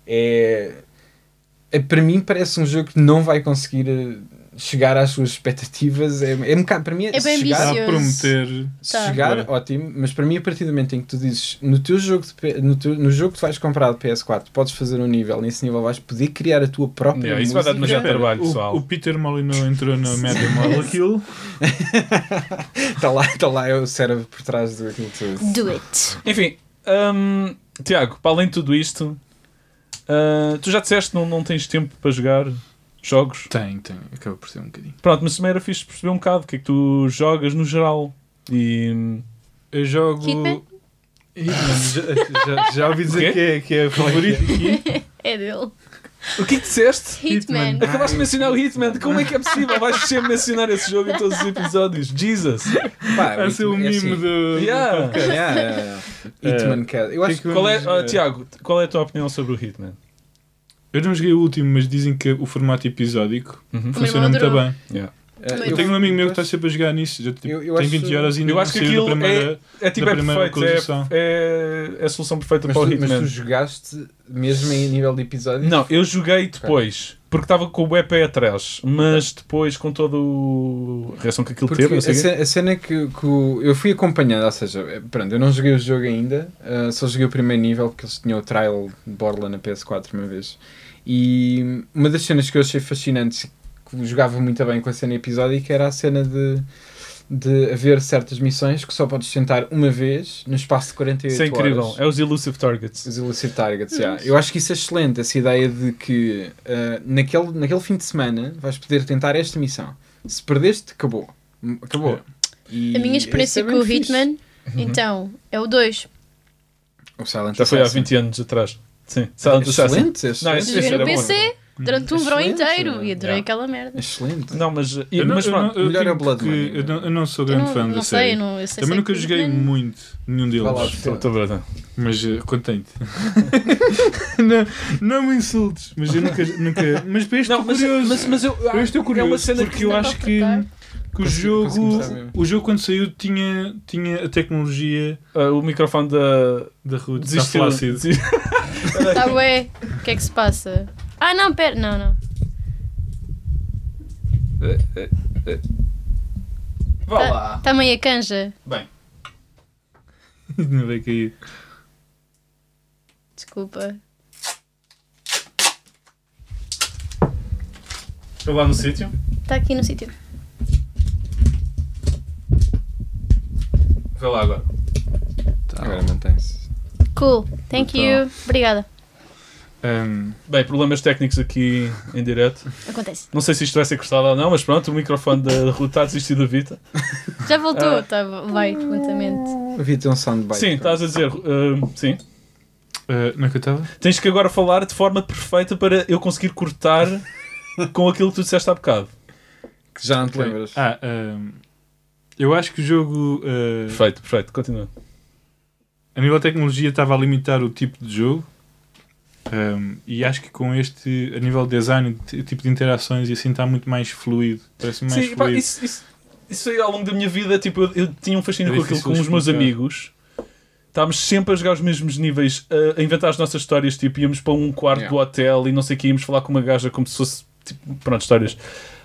Speaker 3: Para mim parece um jogo que não vai conseguir chegar às suas expectativas. É um bocado, para mim
Speaker 2: é bem
Speaker 3: chegar
Speaker 2: a
Speaker 4: prometer.
Speaker 3: Chegar, ótimo, mas para mim a partir do momento em que tu dizes no teu jogo no jogo que tu vais comprar de PS4 podes fazer um nível, nesse nível vais poder criar a tua própria música.
Speaker 1: Isso vai dar demasiado trabalho, pessoal.
Speaker 4: O Peter Molyneux entrou na Media Molecule.
Speaker 3: Está lá é o cérebro por trás daquilo tudo.
Speaker 2: Do it.
Speaker 1: Enfim, Tiago, para além de tudo isto, tu já disseste não tens tempo para jogar jogos?
Speaker 4: Tenho. Acaba por ser um bocadinho.
Speaker 1: Pronto, mas também era fixe perceber um bocado o que é que tu jogas no geral.
Speaker 4: Eu jogo... Hitman? Já ouvi dizer que é favorito aqui.
Speaker 2: É dele.
Speaker 1: O que disseste?
Speaker 2: Hitman.
Speaker 1: Acabaste de mencionar o Hitman. Como é que é possível? Vais sempre mencionar esse jogo em todos os episódios. Jesus.
Speaker 4: Vai ser o mimo do
Speaker 3: Hitman. Eu acho
Speaker 1: que... Tiago, qual é a tua opinião sobre o Hitman?
Speaker 4: Eu não joguei o último, mas dizem que o formato episódico funciona muito bem. Eu tenho um amigo meu que está sempre a jogar nisso. Já tem 20 horas e ainda
Speaker 1: eu acho que aquilo é tipo perfeito. É a solução perfeita para o Hitman.
Speaker 3: Mas tu jogaste mesmo em nível de episódio?
Speaker 1: Não, eu joguei depois. Porque estava com o EP atrás. Mas depois, com toda a reação que aquilo teve...
Speaker 3: A cena que eu fui acompanhando, ou seja, pronto, eu não joguei o jogo ainda. Só joguei o primeiro nível, porque eles tinham o trial de Borla na PS4 uma vez. E uma das cenas que eu achei fascinantes, que jogava muito bem com a cena episódica, era a cena de haver certas missões que só podes tentar uma vez no espaço de 48 horas.
Speaker 1: Isso é incrível. Horas. É os Elusive Targets.
Speaker 3: Os Elusive Targets, Eu acho que isso é excelente, essa ideia de que naquele fim de semana vais poder tentar esta missão. Se perdeste, acabou.
Speaker 2: A minha experiência com o Hitman, então, é o 2.
Speaker 3: O Silent
Speaker 1: Já foi há 20 anos atrás. Sim.
Speaker 3: Excelente.
Speaker 1: Não,
Speaker 2: joguei no PC durante um verão inteiro e adorei aquela merda.
Speaker 3: Excelente.
Speaker 1: Não, mas
Speaker 3: melhor é o Blood
Speaker 4: Money. Eu não sou grande fã da série. Também nunca joguei muito nenhum deles.
Speaker 1: Estou verdade.
Speaker 4: Mas contente. Não me insultes. Mas eu nunca mas para este estou curioso.
Speaker 1: Mas eu estou curioso.
Speaker 4: É uma cena porque eu acho que o jogo quando saiu tinha a tecnologia.
Speaker 1: O microfone da
Speaker 4: Ruth está flácido.
Speaker 2: Está bem. O que é que se passa? Ah, não, pera. Não.
Speaker 1: Vá lá.
Speaker 2: Está meio a canja.
Speaker 1: Bem.
Speaker 4: Não vai cair.
Speaker 2: Desculpa.
Speaker 1: Estou lá no sítio?
Speaker 2: Está aqui no sítio.
Speaker 1: Vê lá agora.
Speaker 3: Agora mantém-se.
Speaker 2: Cool. Thank you. Obrigada.
Speaker 1: Bem, problemas técnicos aqui em direto.
Speaker 2: Acontece.
Speaker 1: Não sei se isto vai ser cortado ou não, mas pronto, o microfone da Ruth está a desistir da Vita.
Speaker 2: Já voltou, vai lentamente.
Speaker 3: A Vita é um soundbite.
Speaker 1: Sim, estás a dizer. Sim.
Speaker 4: Não é que eu estava?
Speaker 1: Tens que agora falar de forma perfeita para eu conseguir cortar com aquilo que tu disseste há bocado.
Speaker 3: Que já não te lembras.
Speaker 4: Eu acho que o jogo...
Speaker 1: Perfeito, continua.
Speaker 4: A nível de tecnologia estava a limitar o tipo de jogo. E acho que com este, a nível de design, o tipo de interações e assim está muito mais fluido. Parece mais fluido.
Speaker 1: Pá, isso aí ao longo da minha vida, tipo, eu tinha um fascínio com aquilo com os meus amigos. Estávamos sempre a jogar os mesmos níveis, a inventar as nossas histórias, tipo, íamos para um quarto do hotel e não sei o que, íamos falar com uma gaja como se fosse, tipo, pronto, histórias.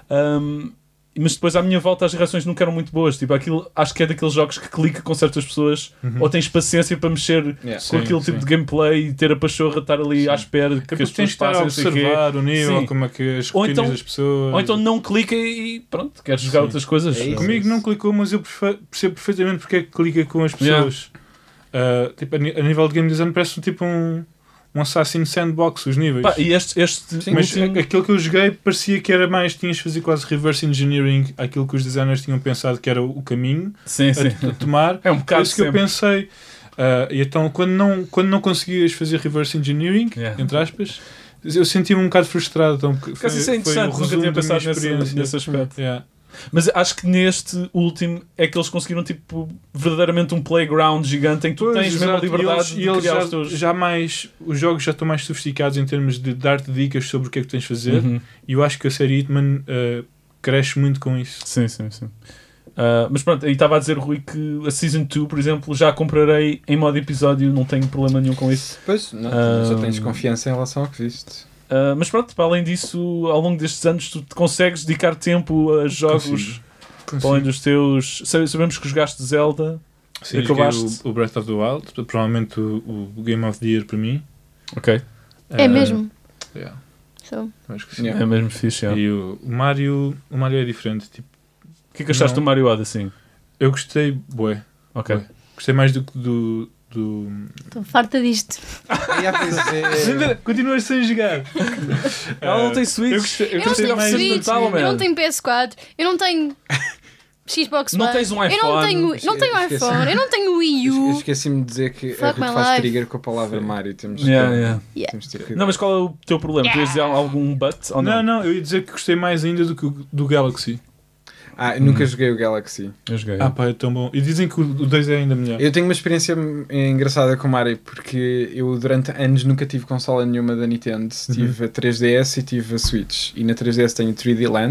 Speaker 1: Mas depois à minha volta as reações nunca eram muito boas. Tipo, aquilo, acho que é daqueles jogos que clica com certas pessoas ou tens paciência para mexer com aquele tipo de gameplay e ter a pachorra, estar ali à espera de que as pessoas passem.
Speaker 4: Tens de estar a observar o nível, como é que as rotinas das pessoas...
Speaker 1: Ou então não clica e pronto, queres jogar outras coisas.
Speaker 4: Comigo não clicou, mas eu percebo perfeitamente porque é que clica com as pessoas. Tipo, a nível de game design parece tipo um Assassin Sandbox, os níveis.
Speaker 1: E
Speaker 4: mas aquilo que eu joguei parecia que era mais, tinhas de fazer quase reverse engineering aquilo que os designers tinham pensado que era o caminho a tomar.
Speaker 1: É um bocado
Speaker 4: isso que eu pensei. E então quando não conseguias fazer reverse engineering, entre aspas, eu senti-me um bocado frustrado. Então,
Speaker 1: isso é interessante, nunca tinha pensado nesse aspecto. Mas acho que neste último é que eles conseguiram tipo verdadeiramente um playground gigante em que tu tens mesmo a liberdade de criar os teus...
Speaker 4: Os jogos já estão mais sofisticados em termos de dar-te dicas sobre o que é que tens de fazer, e eu acho que a série Hitman cresce muito com isso.
Speaker 1: Sim. Mas pronto, aí estava a dizer, Rui, que a Season 2, por exemplo, já comprarei em modo episódio, não tenho problema nenhum com isso.
Speaker 3: Pois, não, já tens confiança em relação ao que viste.
Speaker 1: Mas pronto, para além disso, ao longo destes anos tu consegues dedicar tempo a jogos para além dos teus... Sabemos que jogaste Zelda.
Speaker 4: Sim, acabaste o Breath of the Wild, provavelmente o Game of the Year para mim.
Speaker 1: Ok.
Speaker 2: É mesmo?
Speaker 4: Acho que sim.
Speaker 1: É mesmo fixe.
Speaker 4: E o Mario é diferente. Tipo,
Speaker 1: o que é que achaste do Mario Odyssey?
Speaker 4: Eu gostei, bué.
Speaker 1: Ok.
Speaker 4: Gostei mais do que do...
Speaker 2: Estou farta disto.
Speaker 4: Continuas sem jogar.
Speaker 1: Ela não tem Switch.
Speaker 2: Eu não tenho Switch. Eu não tenho PS4. Eu não tenho Xbox One.
Speaker 1: Não tens um iPhone.
Speaker 2: Eu não tenho iPhone. Eu não tenho Wii U.
Speaker 3: Eu esqueci-me de dizer que a Ruth faz trigger com a palavra Mario. Temos
Speaker 1: que não, mas qual é o teu problema? Tu ias dizer algum but ou não?
Speaker 4: Não, eu ia dizer que gostei mais ainda do que do Galaxy.
Speaker 3: Eu nunca joguei o Galaxy.
Speaker 1: Eu joguei.
Speaker 4: É tão bom. E dizem que o 2 é ainda melhor.
Speaker 3: Eu tenho uma experiência engraçada com o Mario, porque eu durante anos nunca tive consola nenhuma da Nintendo. Tive a 3DS e tive a Switch. E na 3DS tenho 3D Land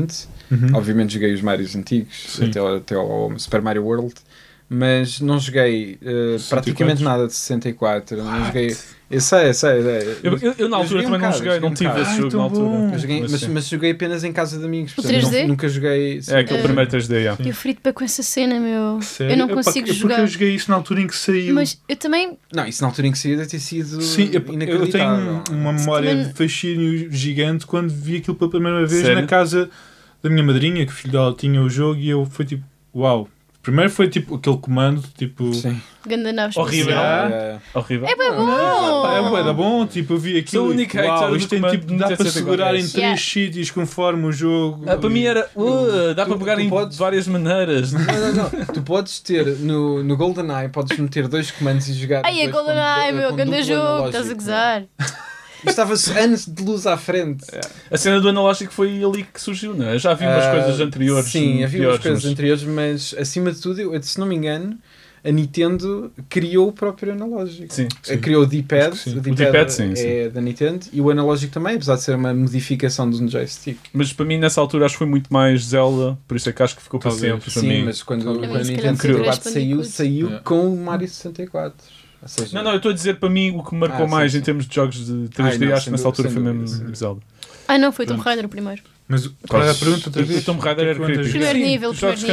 Speaker 3: Obviamente joguei os Marios antigos, até ao Super Mario World, mas não joguei praticamente nada de 64. Não joguei. Eu sei.
Speaker 1: Eu na altura também não joguei, não tive esse jogo na altura.
Speaker 3: Joguei, mas joguei apenas em casa de amigos.
Speaker 2: O 3D?
Speaker 3: Nunca joguei.
Speaker 1: É aquele primeiro 3D.
Speaker 2: Eu frito para com essa cena, meu. Sério? Eu não consigo jogar.
Speaker 4: Porque eu joguei isso na altura em que saiu.
Speaker 2: Mas eu também.
Speaker 3: Não, isso na altura em que saiu deve ter sido.
Speaker 4: Sim, eu tenho uma memória de fascínio gigante quando vi aquilo pela primeira vez na casa da minha madrinha, que o filho dela tinha o jogo, e eu fui tipo, uau. Primeiro foi tipo aquele comando, tipo.
Speaker 3: Sim.
Speaker 1: Horrível. Horrível.
Speaker 2: É bem bom.
Speaker 4: É bom, tipo, eu vi aquilo. Uau, isto tem tipo, dá para segurar em 3 sítios conforme o jogo.
Speaker 1: Para mim era. Dá para pegar em várias maneiras.
Speaker 3: Não. Tu podes ter no GoldenEye, podes meter 2 comandos e jogar.
Speaker 2: Ai, é GoldenEye, meu, grande jogo, estás a gozar.
Speaker 3: Estava anos de luz à frente.
Speaker 1: A cena do analógico foi ali que surgiu, não é? Eu já vi umas coisas anteriores.
Speaker 3: Sim, havia umas coisas anteriores, mas acima de tudo, se não me engano, a Nintendo criou o próprio analógico.
Speaker 1: Sim.
Speaker 3: Criou o D-pad.
Speaker 1: O D-pad
Speaker 3: é da Nintendo, e o analógico também, apesar de ser uma modificação de um joystick.
Speaker 1: Mas para mim, nessa altura, acho que foi muito mais Zelda, por isso é que acho que ficou para sempre.
Speaker 3: Sim,
Speaker 1: mim.
Speaker 3: mas quando a Nintendo 64 saiu com o Mario 64.
Speaker 1: Seja, não, eu estou a dizer, para mim, o que me marcou mais em termos de jogos de 3D, acho que nessa altura foi mesmo Zelda.
Speaker 2: Não, foi Tomb Raider o primeiro.
Speaker 4: Mas qual é a pergunta outra vez?
Speaker 1: O Tomb Raider era crítico.
Speaker 2: Primeiro nível,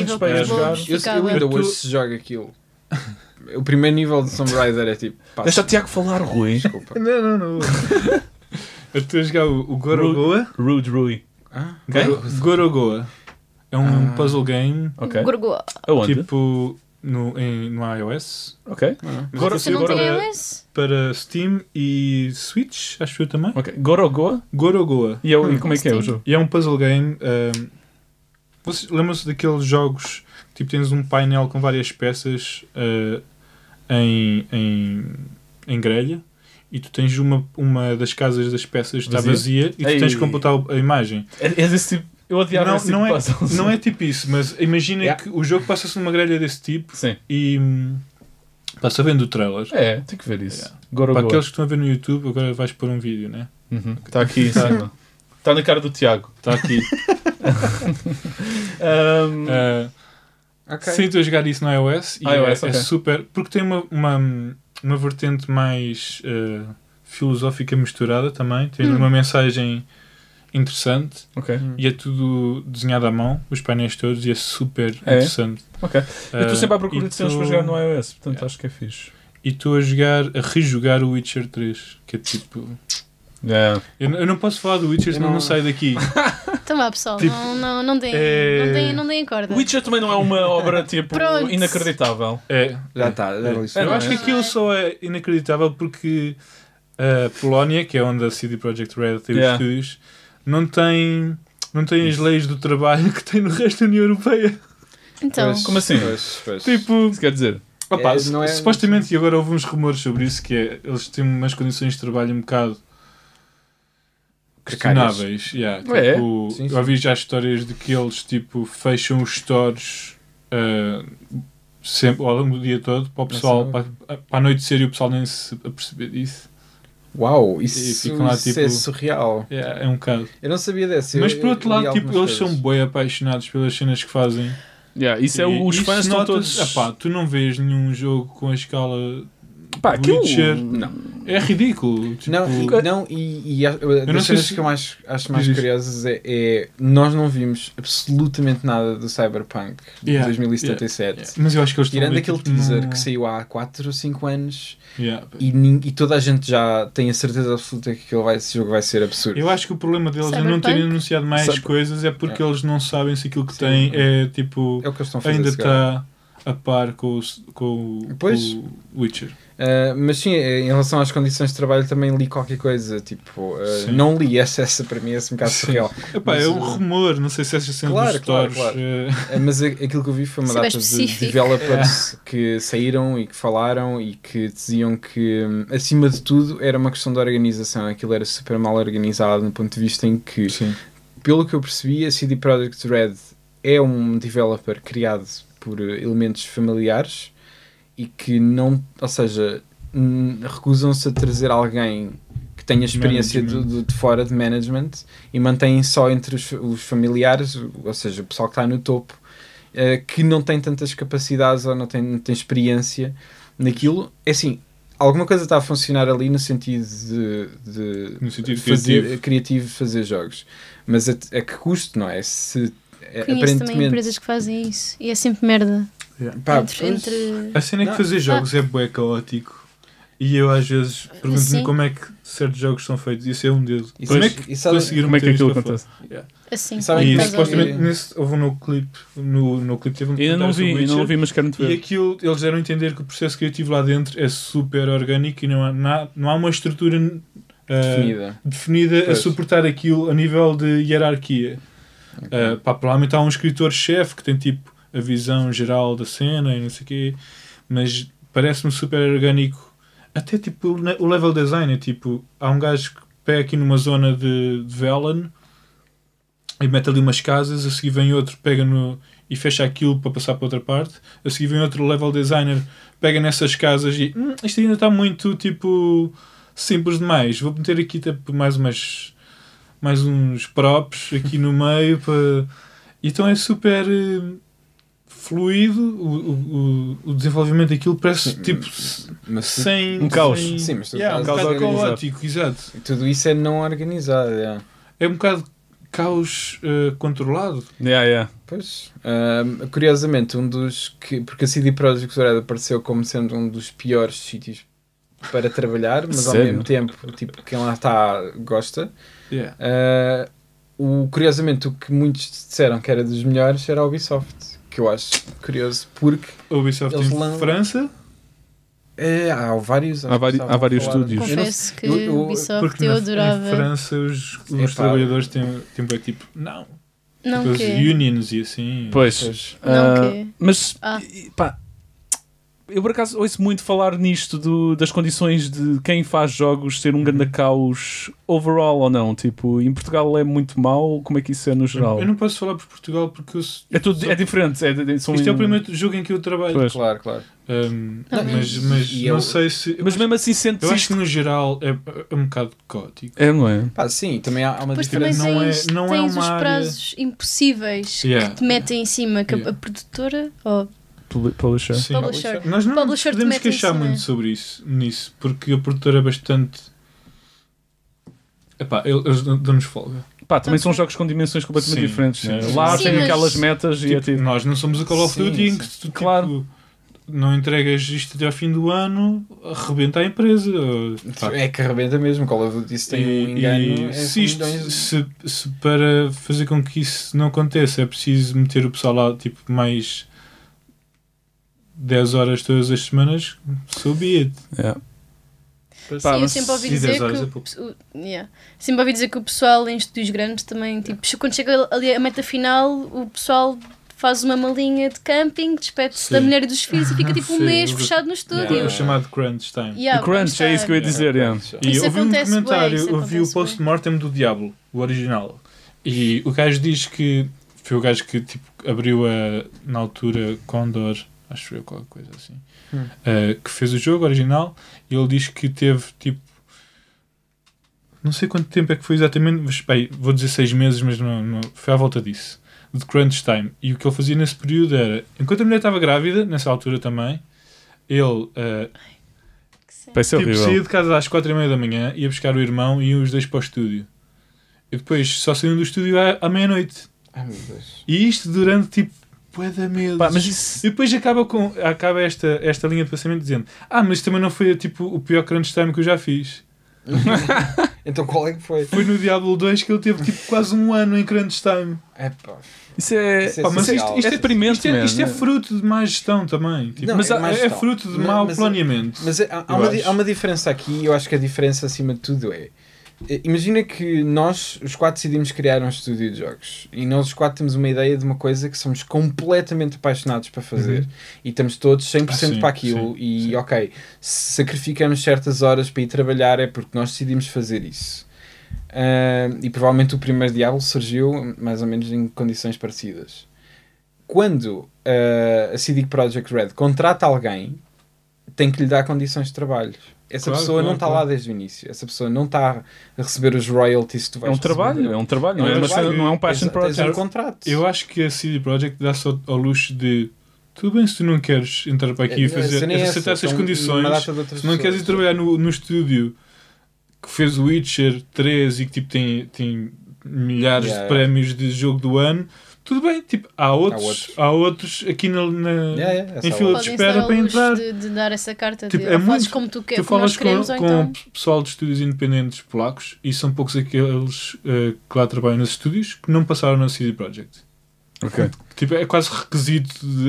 Speaker 3: eu ainda hoje se joga aquilo. O primeiro nível de Tomb Raider é tipo...
Speaker 1: Deixa o Tiago falar, Rui.
Speaker 3: Desculpa.
Speaker 4: Não. Eu estou a jogar o Gorogoa.
Speaker 1: Rude Rui.
Speaker 4: Gorogoa. É um puzzle game.
Speaker 2: Gorogoa.
Speaker 1: Aonde?
Speaker 4: Tipo... No iOS.
Speaker 1: Ok.
Speaker 2: Você não tem iOS?
Speaker 4: Para Steam e Switch, acho eu também.
Speaker 1: Ok. Gorogoa? E como é que é o jogo?
Speaker 4: E é um puzzle game. Vocês lembram-se daqueles jogos, tipo, tens um painel com várias peças em grelha, e tu tens uma das casas das peças está vazia e tu tens que completar a imagem.
Speaker 1: É desse tipo. Eu odiava esse tipo de puzzles.
Speaker 4: Não é tipo isso, mas imagina que o jogo passa-se numa grelha desse tipo.
Speaker 1: Sim.
Speaker 4: E está-se vendo o trailer.
Speaker 1: Tem que ver isso.
Speaker 4: Para aqueles que estão a ver no YouTube, agora vais pôr um vídeo, né?
Speaker 1: Está aqui em cima. Está na cara do Tiago.
Speaker 4: Está aqui. Sim, estou a jogar isso no iOS e é super. Porque tem uma vertente mais filosófica misturada também. Tem uma mensagem interessante. E é tudo desenhado à mão, os painéis todos, e é super interessante.
Speaker 1: Eu estou sempre à procura de cenas para jogar no iOS, portanto acho que é fixe.
Speaker 4: E estou a rejogar o Witcher 3, que é tipo... Eu não posso falar do Witcher, senão não saio daqui.
Speaker 2: Então vá, pessoal, tipo, não deem corda.
Speaker 1: O Witcher também não é uma obra tipo inacreditável.
Speaker 3: Já está.
Speaker 4: Eu acho que aquilo só é inacreditável porque a Polónia, que é onde a CD Projekt Red tem os estúdios, não tem as leis do trabalho que tem no resto da União Europeia.
Speaker 2: Então,
Speaker 1: como assim?
Speaker 4: Tipo,
Speaker 1: isso quer dizer?
Speaker 4: Supostamente, e agora houve uns rumores sobre isso, que eles têm umas condições de trabalho um bocado questionáveis. Eu ouvi já histórias de que eles tipo, fecham os stores sempre, ao longo do dia todo, para o pessoal, para anoitecer e o pessoal nem se aperceber disso.
Speaker 3: Uau, isso é surreal.
Speaker 4: É um bocado.
Speaker 3: Eu não sabia dessa.
Speaker 4: Mas por outro lado, tipo, eles são bem apaixonados pelas cenas que fazem.
Speaker 1: Isso é os fãs estão todos...
Speaker 4: tu não vês nenhum jogo com a escala
Speaker 1: Witcher.
Speaker 4: Não. É ridículo. Tipo...
Speaker 3: Não, e das cenas que eu acho mais curiosas é nós não vimos absolutamente nada do Cyberpunk de 2077.
Speaker 4: Mas eu acho que eles
Speaker 3: tirando aquele teaser que saiu há 4 ou 5 anos e toda a gente já tem a certeza absoluta que esse jogo vai ser absurdo.
Speaker 4: Eu acho que o problema deles é não terem anunciado mais coisas, é porque eles não sabem se aquilo que têm é tipo
Speaker 3: é o que eles estão a fazer,
Speaker 4: ainda está a par com o Witcher.
Speaker 3: Mas sim, em relação às condições de trabalho também li qualquer coisa, tipo, não li essa para mim é um bocado surreal.
Speaker 4: É um rumor, não sei se essa cena dos stores.
Speaker 3: Claro. Mas aquilo que eu vi foi uma data de developers que saíram e que falaram e que diziam que, acima de tudo, era uma questão de organização. Aquilo era super mal organizado no ponto de vista em que, pelo que eu percebi, a CD Projekt Red é um developer criado por elementos familiares e que não, ou seja, recusam-se a trazer alguém que que têm a experiência de fora de management e mantêm só entre os familiares, ou seja, o pessoal que está no topo, que não tem tantas capacidades ou não tem experiência naquilo. É assim, alguma coisa está a funcionar ali no sentido de fazer criativo, fazer jogos, mas a que custo, não é?
Speaker 2: Se conheço também empresas que fazem isso e é sempre merda.
Speaker 4: A cena é que fazer jogos é bué caótico e eu às vezes pergunto-me como é que certos jogos são feitos. Isso é um deles. Como é que conseguiram
Speaker 1: como é que aquilo acontece?
Speaker 2: Assim,
Speaker 4: e supostamente houve no clipe teve um
Speaker 1: eu não vi, mas quero muito ver.
Speaker 4: E aquilo eles deram a entender que o processo criativo lá dentro é super orgânico e não há uma estrutura definida a suportar aquilo a nível de hierarquia. Provavelmente há um escritor-chefe que tem tipo a visão geral da cena e não sei o quê, mas parece-me super orgânico. Até tipo o level design é tipo, há um gajo que pega aqui numa zona de Velen e mete ali umas casas, a seguir vem outro, pega e fecha aquilo para passar para outra parte, a seguir vem outro level designer, pega nessas casas e isto ainda está muito tipo simples demais, vou meter aqui tipo, mais uns props aqui no meio para... Então é super fluido o desenvolvimento daquilo, parece tipo sem
Speaker 1: um caos.
Speaker 3: Sim, mas
Speaker 4: um bocado caótico, exato.
Speaker 3: Tudo isso é não organizado.
Speaker 4: É um bocado caos controlado.
Speaker 3: Pois, curiosamente, porque a CD Projekt Red apareceu como sendo um dos piores sítios para trabalhar, mas ao mesmo tempo, tipo, quem lá está gosta. Curiosamente, o que muitos disseram que era dos melhores era a Ubisoft, que eu acho curioso, porque
Speaker 4: a Ubisoft em França
Speaker 3: há vários
Speaker 1: estúdios.
Speaker 2: Confesso que o Ubisoft eu adorava.
Speaker 4: Em França os trabalhadores têm tipo, não
Speaker 2: tipo,
Speaker 4: as unions e assim.
Speaker 1: Pois. Mas pá, eu por acaso ouço muito falar nisto das condições de quem faz jogos ser um grande caos overall ou não. Tipo, em Portugal é muito mau, como é que isso é no geral?
Speaker 4: Eu não posso falar por Portugal porque
Speaker 1: é diferente.
Speaker 4: Isto é o primeiro jogo em que eu trabalho.
Speaker 3: Pois. Claro.
Speaker 4: Mas não sei se...
Speaker 1: Mas mesmo assim
Speaker 4: eu acho que no geral é um bocado caótico.
Speaker 1: Não é?
Speaker 3: Sim, também há uma
Speaker 2: diferença. Não
Speaker 3: é
Speaker 2: uma os prazos impossíveis que te metem em cima, que a produtora...
Speaker 1: Publisher.
Speaker 4: Sim. Nós não podemos queixar muito sobre nisso, porque a produtora é bastante... eles dão-nos folga.
Speaker 1: Também são jogos com dimensões completamente diferentes. Lá tem aquelas metas
Speaker 4: tipo,
Speaker 1: e é tipo...
Speaker 4: Nós não somos o Call of Duty em que tu,
Speaker 1: claro.
Speaker 4: Não entregas isto até ao fim do ano, arrebenta a empresa.
Speaker 3: É que arrebenta mesmo. Call of Duty, se tem um engano...
Speaker 4: Se para fazer com que isso não aconteça é preciso meter o pessoal lá tipo mais... 10 horas todas as semanas, so be it.
Speaker 2: Eu sempre ouvi dizer sempre ouvi dizer que o pessoal em estúdios grandes também, tipo, quando chega ali a meta final, o pessoal faz uma malinha de camping, despede-se da mulher e dos filhos e fica tipo um mês fechado no estúdio.
Speaker 4: É o chamado crunch time.
Speaker 1: O crunch é isso que eu ia dizer.
Speaker 4: E eu ouvi um comentário, eu vi o post-mortem do Diablo, o original, e o gajo diz que foi o gajo que tipo, abriu na altura Condor, acho eu, qualquer coisa assim, que fez o jogo original, e ele diz que teve tipo, não sei quanto tempo é que foi exatamente, mas vou dizer 6 meses, mas não foi à volta disso, de crunch time. E o que ele fazia nesse período era, enquanto a mulher estava grávida, nessa altura também, ele saía de casa às 4:30 da manhã, ia buscar o irmão e iam os dois para o estúdio, e depois só saíam do estúdio à meia-noite. E isto durante tipo meses. E depois acaba esta linha de pensamento dizendo: mas também não foi tipo o pior crunch time que eu já fiz.
Speaker 3: Então qual é que foi?
Speaker 4: Foi no Diablo 2 que ele teve tipo quase um ano em crunch time.
Speaker 1: Isso é deprimente.
Speaker 4: Isto é fruto de má gestão também. Tipo, não, é fruto de mau planeamento.
Speaker 3: Mas há uma diferença aqui. Eu acho que a diferença acima de tudo é: imagina que nós, os 4, decidimos criar um estúdio de jogos e nós os 4 temos uma ideia de uma coisa que somos completamente apaixonados para fazer e estamos todos 100% para aquilo e se sacrificamos certas horas para ir trabalhar é porque nós decidimos fazer isso. E provavelmente o primeiro Diablo surgiu mais ou menos em condições parecidas. Quando a CD Projekt Red contrata alguém, tem que lhe dar condições de trabalho. Essa pessoa não está lá desde o início. Essa pessoa não está a receber os royalties que tu vais
Speaker 1: receber. É um trabalho, não é um passion project.
Speaker 3: É um contrato.
Speaker 4: Eu acho que a CD Projekt dá-se ao luxo de tudo bem se tu não queres entrar para aqui e aceitar essas condições, se não queres ir trabalhar no estúdio que fez o Witcher 3 e que tipo, tem milhares de prémios de jogo do ano, tudo bem, tipo, há outros aqui em fila de espera para entrar.
Speaker 2: De dar essa carta, tipo, fazes como tu queres,
Speaker 4: tu falas com pessoal de estúdios independentes polacos e são poucos aqueles que lá trabalham nos estúdios que não passaram na CD Projekt.
Speaker 1: Okay.
Speaker 4: Tipo, é quase requisito de...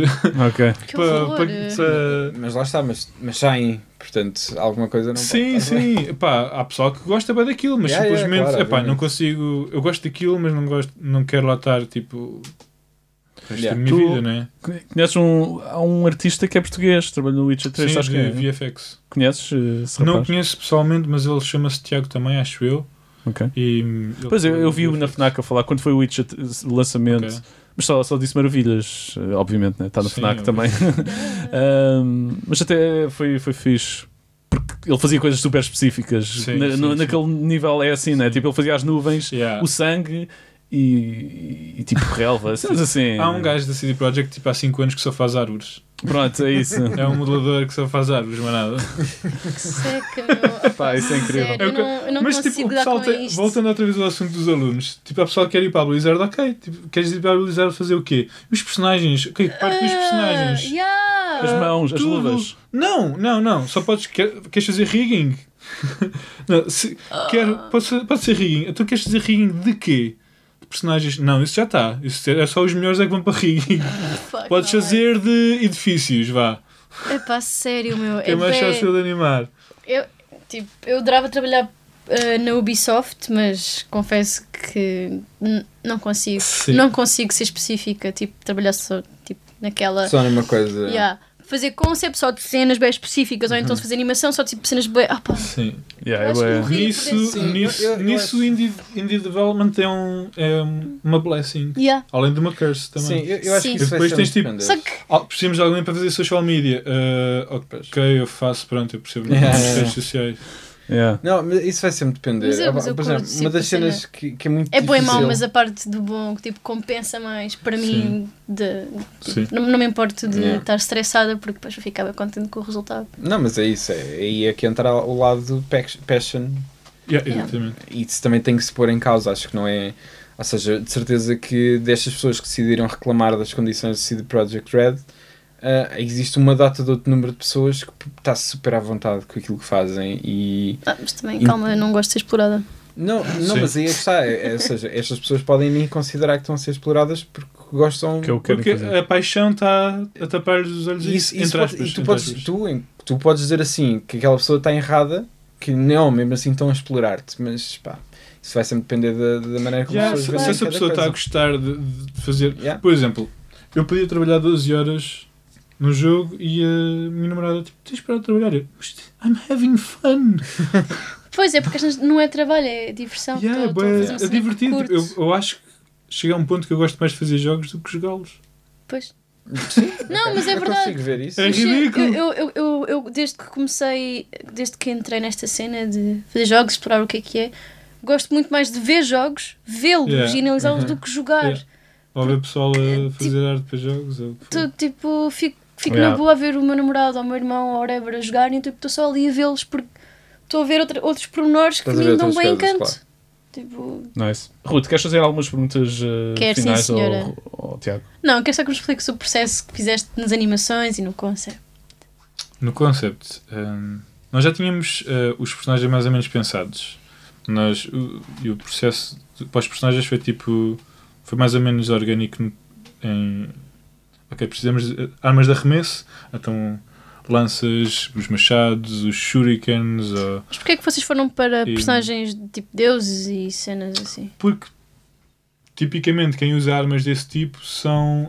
Speaker 3: Mas lá está, mas saem, portanto, alguma coisa não
Speaker 4: sim, pode sim. Epá, há pessoal que gosta bem daquilo, mas simplesmente claro, não consigo... Eu gosto daquilo, mas não quero lá estar, tipo... Esta minha vida, não é?
Speaker 1: Conheces há um artista que é português, trabalha no Witcher 3,
Speaker 4: sim,
Speaker 1: acho que é
Speaker 4: VFX.
Speaker 1: Conheces esse rapaz?
Speaker 4: Não conheço pessoalmente, mas ele chama-se Tiago também, acho eu.
Speaker 1: Ok. Pois eu vi-o na FNAC a falar quando foi o Witcher lançamento. Okay. Mas só disse maravilhas, obviamente, né? Está na FNAC também. Mas até foi fixe. Porque ele fazia coisas super específicas. Naquele nível é assim, né? Tipo, ele fazia as nuvens, o sangue e tipo relva. Assim.
Speaker 4: Há um gajo da CD Projekt tipo, há 5 anos que só faz árvores.
Speaker 1: Pronto, é isso.
Speaker 4: É um modelador que só faz árvores, mas nada.
Speaker 2: Que seca, meu.
Speaker 1: Pá, isso é incrível.
Speaker 2: Sério, eu não mas consigo tipo, dar com isto.
Speaker 4: Voltando outra vez ao assunto dos alunos, tipo, a pessoa que quer ir para a Blizzard, ok, tipo, queres ir para a Blizzard fazer o quê? Os personagens, ok, parte dos personagens.
Speaker 1: As mãos, as luvas.
Speaker 4: Não, só queres fazer rigging? Não, pode ser rigging. Tu queres fazer rigging de quê? Personagens, não, isso já está. Isso é só os melhores é que vão para rigging. Podes fazer de edifícios, vá.
Speaker 2: É pá, sério, meu.
Speaker 4: É mais fácil de animar.
Speaker 2: Eu adorava trabalhar na Ubisoft, mas confesso que não consigo. Sim. Não consigo ser específica, tipo, trabalhar só tipo, naquela.
Speaker 3: Só numa coisa.
Speaker 2: Yeah. Fazer concept só de cenas bem específicas, ou então se fazer animação só de tipo, cenas bem.
Speaker 4: Sim. Nisso indie development é uma blessing. Além de uma curse também.
Speaker 3: Sim, eu acho que isso
Speaker 4: depois tens tipo. Precisamos de alguém para fazer social media. Ok, eu faço, pronto, eu percebo nas redes sociais.
Speaker 3: Não, mas isso vai sempre depender.
Speaker 2: Mas
Speaker 3: por exemplo, uma das cenas que é muito difícil...
Speaker 2: bom e mau, mas a parte do bom tipo, compensa mais para mim. Não me importo de estar estressada porque depois eu ficava contente com o resultado.
Speaker 3: Não, mas é isso. Aí é que entra o lado do passion.
Speaker 4: Exatamente.
Speaker 3: E isso também tem que se pôr em causa. Acho que não é... Ou seja, de certeza que destas pessoas que decidiram reclamar das condições de CD Projekt Red... existe uma data de outro número de pessoas que está super à vontade com aquilo que fazem e...
Speaker 2: mas também, calma, eu não gosto de ser explorada.
Speaker 3: Não, mas aí é que está. Ou seja, estas pessoas podem nem considerar que estão a ser exploradas porque gostam...
Speaker 4: Porque a paixão está a tapar-lhes os olhos
Speaker 3: tu podes dizer assim, que aquela pessoa está errada, que não, mesmo assim estão a explorar-te, mas pá... Isso vai sempre depender da maneira como as pessoas veem.
Speaker 4: Se essa pessoa está a gostar de fazer... Por exemplo, eu podia trabalhar 12 horas... no jogo e a minha namorada tipo, tens para trabalhar? I'm having fun.
Speaker 2: Pois é, porque não é trabalho, é diversão.
Speaker 4: É divertido. Eu acho que chega a um ponto que eu gosto mais de fazer jogos do que jogá-los.
Speaker 2: Pois. Sim, não, mas é verdade.
Speaker 3: Consigo ver isso.
Speaker 4: É ridículo.
Speaker 2: Eu desde que comecei, desde que entrei nesta cena de fazer jogos, explorar o que é, gosto muito mais de ver jogos, vê-los e analisá-los do que jogar.
Speaker 4: Ou ver pessoal a fazer arte para jogos.
Speaker 2: Tipo, fico na boa a ver o meu namorado ou o meu irmão ou whatever a jogar e estou só ali a vê-los porque estou a ver outros pormenores que me dão bem encanto. Claro. Tipo...
Speaker 1: Nice. Ruth, queres fazer algumas perguntas finais ao Tiago?
Speaker 2: Não, quero só que me expliques o processo que fizeste nas animações e no concept.
Speaker 4: No concept, nós já tínhamos os personagens mais ou menos pensados. E o processo para os personagens foi mais ou menos orgânico ok, precisamos de armas de arremesso, então lanças, os machados, os shurikens...
Speaker 2: Mas porquê é que vocês foram para personagens de tipo deuses e cenas assim?
Speaker 4: Porque, tipicamente, quem usa armas desse tipo são...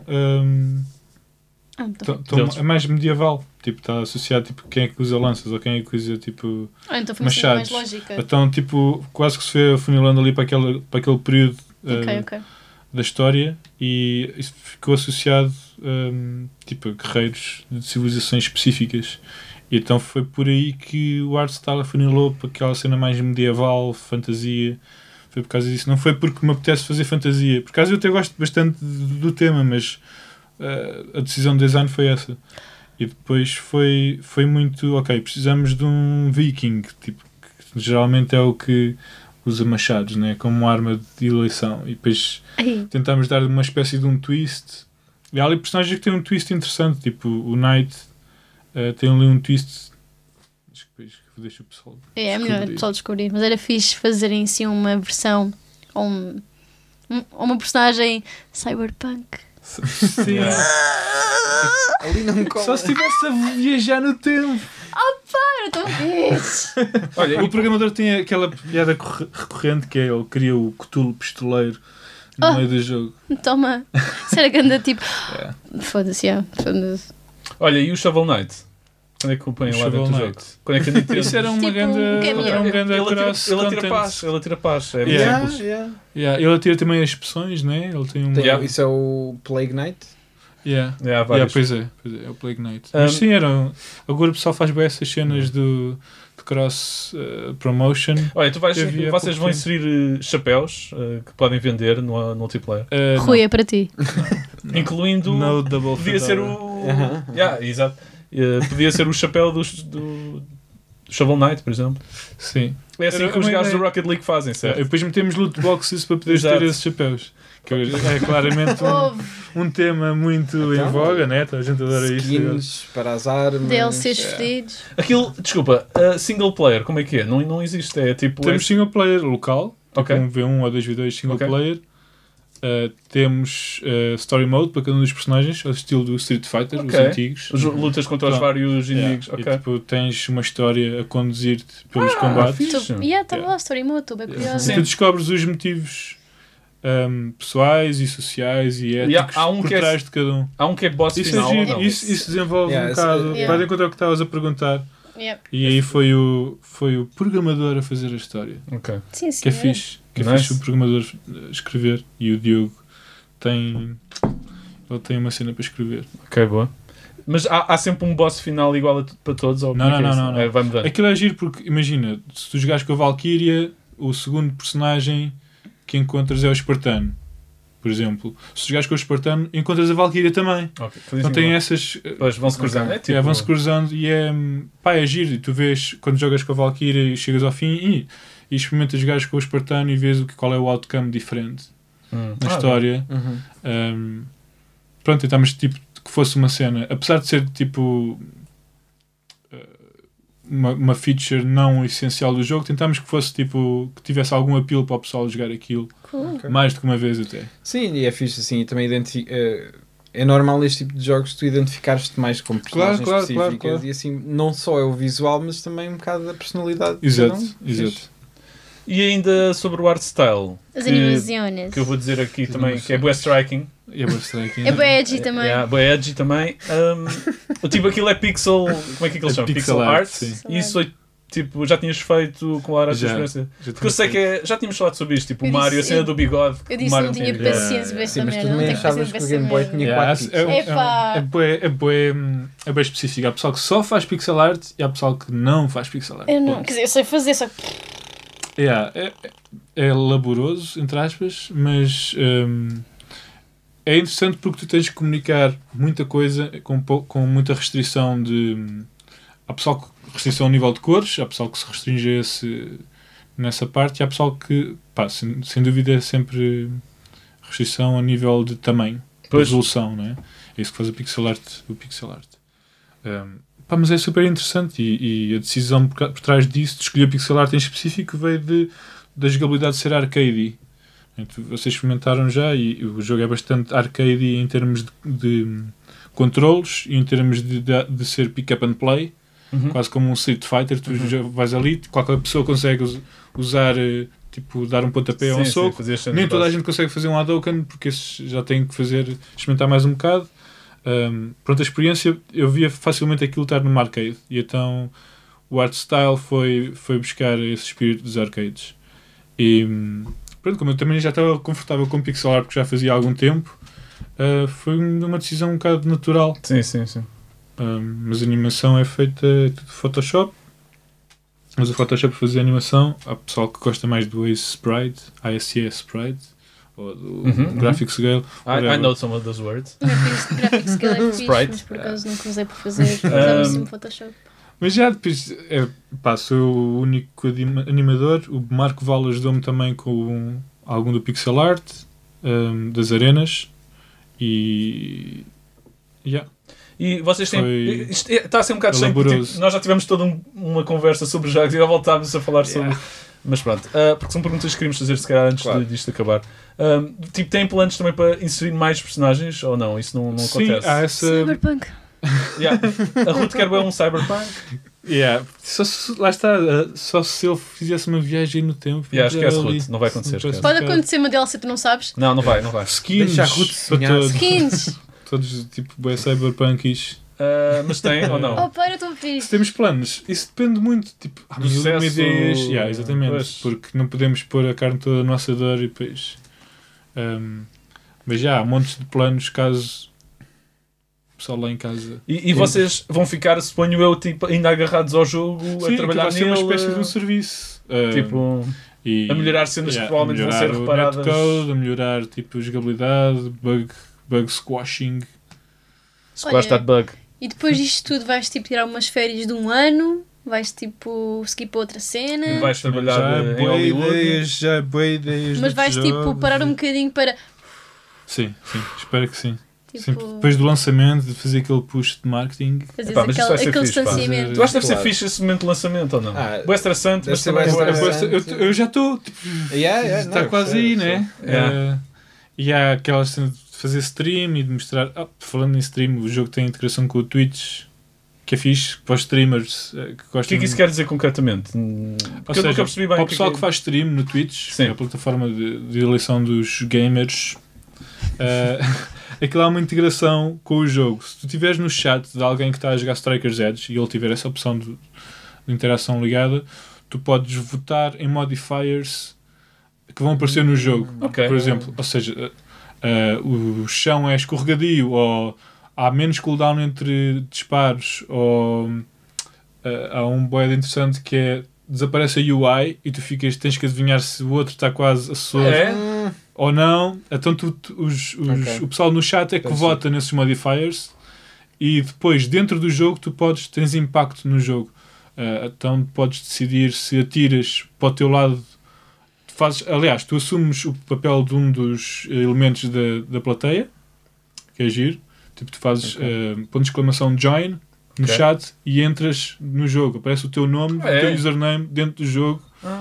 Speaker 4: é mais medieval. Tipo, está associado, tipo, quem é que usa lanças ou quem é que usa, tipo,
Speaker 2: então
Speaker 4: machados.
Speaker 2: Mais lógica.
Speaker 4: Então, tipo, quase que se foi afunilando ali para aquele período da história e isso ficou associado tipo, a guerreiros de civilizações específicas E então foi por aí que o art style afunilou para aquela cena mais medieval, fantasia. Foi por causa disso. Não foi porque me apetece fazer fantasia. Por acaso eu até gosto bastante do tema, mas a decisão de design foi essa. E depois foi muito, ok, precisamos de um viking, tipo, que geralmente é o que usa machados, né, como arma de eleição. E depois tentámos dar uma espécie de um twist. E há ali personagens que têm um twist interessante, tipo o Knight tem ali um twist. Acho que depois deixa o pessoal descobrir.
Speaker 2: É melhor o pessoal descobrir, mas era fixe fazerem assim uma versão ou uma personagem cyberpunk.
Speaker 4: Sim.
Speaker 3: Ali não me
Speaker 4: só se estivesse a viajar no tempo.
Speaker 2: Eu estou fixe.
Speaker 4: Olha, o programador tem aquela piada recorrente que é ele cria o Cthulhu pistoleiro no meio do jogo.
Speaker 2: Toma. Será que anda tipo. Foda-se, foda-se.
Speaker 1: Olha, e o Shovel Knight? Quando é que acompanha lá dentro do jogo? Quando é que a Nintendo...
Speaker 4: Isso era uma grande...
Speaker 1: Ele atira paz. É
Speaker 4: simples. Ele atira também as expressões, né? Ele tem um...
Speaker 3: Isso é o Plague Knight?
Speaker 4: Pois é o Plague Knight. Mas sim, agora o pessoal faz bem essas cenas de cross promotion.
Speaker 1: Olha, vocês vão inserir chapéus que podem vender no multiplayer.
Speaker 2: Rui, é para ti.
Speaker 1: Incluindo...
Speaker 4: No double
Speaker 1: podia ser o... exato. Podia ser o chapéu do Shovel Knight, por exemplo.
Speaker 4: Sim.
Speaker 1: É assim que os gajos do Rocket League fazem, certo?
Speaker 4: E depois metemos loot boxes para poderes ter esses chapéus. Que é claramente um tema muito em voga, né? A gente adora isto.
Speaker 3: Skins para as armas.
Speaker 2: DLCs fedidos.
Speaker 1: Aquilo, desculpa, single player, como é que é? Não existe, é tipo...
Speaker 4: Temos single player local, tipo um V1 ou 2v2 single player. Temos story mode para cada um dos personagens, ao estilo do Street Fighter, os antigos.
Speaker 1: Lutas contra os vários inimigos.
Speaker 4: E tipo, tens uma história a conduzir-te pelos combates.
Speaker 2: Estava lá, story mode, estou bem curiosa.
Speaker 4: Tu descobres os motivos pessoais e sociais e éticos por trás de cada um.
Speaker 1: Há um que é boss final.
Speaker 4: Isso desenvolve um bocado. Vai de encontro ao que estavas a perguntar. E aí foi o programador a fazer a história.
Speaker 2: Sim,
Speaker 4: que é fixe. Que é fixe o programador escrever. E o Diogo tem uma cena para escrever.
Speaker 1: Ok, boa. Mas há sempre um boss final igual para todos? Ou
Speaker 4: não.
Speaker 1: Vai mudando.
Speaker 4: Aquilo é giro porque, imagina, se tu jogares com a Valkyria, o segundo personagem que encontras é o Espartano, por exemplo. Se jogares com o Espartano, encontras a Valkyria também. Então tem essas...
Speaker 1: vão-se cruzando.
Speaker 4: Vão-se cruzando e é giro. E tu vês, quando jogas com a Valkyria e chegas ao fim e experimentas jogar com o Espartano e vês qual é o outcome diferente na história. Pronto, tentamos tipo que fosse uma cena, apesar de ser tipo uma feature não essencial do jogo, tentámos que fosse tipo que tivesse algum apelo para o pessoal jogar aquilo mais do que uma vez até.
Speaker 3: Sim, e é fixe assim, e também é normal neste tipo de jogos tu identificares-te mais com personagens específicas claro. E assim, não só é o visual, mas também um bocado da personalidade.
Speaker 4: Exato.
Speaker 1: E ainda sobre o art style,
Speaker 2: as animações
Speaker 1: que eu vou dizer aqui também, que é bué striking.
Speaker 2: É bué edgy também.
Speaker 1: Bué edgy também. Tipo, aquilo é pixel... Como é que aquilo chama? Pixel art. E isso foi, tipo, já tinhas feito com a arte de experiência? Porque eu sei que já tínhamos falado sobre isto, tipo o Mario, a cena do bigode.
Speaker 2: Eu disse que não tinha paciência para essa merda.
Speaker 3: Mas tu também achavas que o Game Boy tinha 4 pixels.
Speaker 4: É bem específico. Há pessoal que só faz pixel art e há pessoal que não faz pixel art.
Speaker 2: Eu não, quer dizer, eu sei fazer, só que...
Speaker 4: É laboroso, entre aspas, mas é interessante porque tu tens que comunicar muita coisa com muita restrição de... Há pessoal que restrição ao nível de cores, há pessoal que se restringe nessa parte e há pessoal que, sem dúvida, é sempre restrição a nível de tamanho, de resolução, não é? É isso que faz o pixel art. Mas é super interessante e a decisão por trás disso de escolher pixel art em específico veio da jogabilidade de ser arcade. Vocês experimentaram já e o jogo é bastante arcade em termos de controles e em termos de ser pick up and play, quase como um Street Fighter. Tu já vais ali, qualquer pessoa consegue usar, tipo, dar um pontapé ou um soco. Nem toda a gente consegue fazer um Hadouken porque esses já têm que experimentar mais um bocado. Pronto, a experiência, eu via facilmente aquilo estar numa arcade e então o art style foi buscar esse espírito dos arcades e pronto, como eu também já estava confortável com pixel art porque já fazia há algum tempo, foi uma decisão um bocado natural.
Speaker 1: Sim.
Speaker 4: Mas a animação é feita tudo Photoshop. Mas o Photoshop para fazer animação, há pessoal que gosta mais do ACE Sprite, ou do Graphic Scale.
Speaker 1: I know some of those words.
Speaker 2: Graphic Scale é fixe, mas por acaso nunca usei para fazer. Usava sempre Photoshop.
Speaker 4: Mas já depois, sou o único animador. O Marco Val ajudou-me também com algum do pixel art, das arenas. E
Speaker 1: vocês têm. Isto está a ser um bocado estranho, porque nós já tivemos toda uma conversa sobre jogos e já voltámos a falar sobre. Mas pronto, porque são perguntas que queríamos fazer se calhar antes disto acabar. Tem planos também para inserir mais personagens ou não? Isso não acontece?
Speaker 2: Há Cyberpunk.
Speaker 1: A Ruth quer ver um Cyberpunk.
Speaker 4: Lá está, só se ele fizesse uma viagem no tempo.
Speaker 1: Esquece, Ruth, não vai acontecer.
Speaker 2: Pode acontecer uma DLC, tu não sabes?
Speaker 1: Não vai.
Speaker 4: Skins,
Speaker 3: deixa a Ruth sonhar.
Speaker 2: Skins.
Speaker 4: Todos tipo cyberpunkish.
Speaker 1: Mas tem ou não?
Speaker 2: Pai, eu estou fixe.
Speaker 4: Se temos planos, isso depende muito
Speaker 1: do sucesso.
Speaker 4: Ideias, exatamente, porque não podemos pôr a carne toda no assador e depois. Mas há montes de planos caso o pessoal lá em casa.
Speaker 1: E vocês vão ficar, suponho eu, ainda agarrados ao jogo, a trabalhar nele?
Speaker 4: Sim, uma espécie de um serviço.
Speaker 1: A melhorar cenas que provavelmente vão ser reparadas.
Speaker 4: Netcode, a melhorar jogabilidade, bug squashing.
Speaker 1: Squash that bug.
Speaker 2: E depois disto tudo vais tirar umas férias de um ano, vais seguir para outra cena.
Speaker 1: E vais trabalhar em Hollywood.
Speaker 3: Já boas ideias.
Speaker 2: Mas vais parar um bocadinho para...
Speaker 4: Sim, espero que sim. Depois do lançamento, de fazer aquele push de marketing.
Speaker 2: Fazer aquele distanciamento.
Speaker 1: Tu achas que deve ser fixe esse momento de lançamento ou não? É estressante, mas também
Speaker 4: eu já estou. Está quase aí, né? E há aquelas cenas de fazer stream e de mostrar. Falando em stream, o jogo tem integração com o Twitch, que é fixe para os streamers que gostam.
Speaker 1: O que é que isso quer dizer concretamente?
Speaker 4: Porque eu nunca percebi bem. Para o pessoal que faz stream no Twitch, é a plataforma de eleição dos gamers. Aquilo há uma integração com o jogo. Se tu estiveres no chat de alguém que está a jogar Strikers Edge e ele tiver essa opção de interação ligada, tu podes votar em modifiers que vão aparecer no jogo. Por exemplo, ou seja, o chão é escorregadio, ou há menos cooldown entre disparos, ou há um boed interessante que é desaparece a UI e tu tens que adivinhar se o outro está quase a ou não. Então o pessoal no chat é que vota nesses modifiers e depois dentro do jogo tens impacto no jogo. Então podes decidir se atiras para o teu lado. Aliás, tu assumes o papel de um dos elementos da plateia, que é giro. Tipo, tu fazes ponto de exclamação join no chat e entras no jogo. Aparece o teu nome, o teu username dentro do jogo.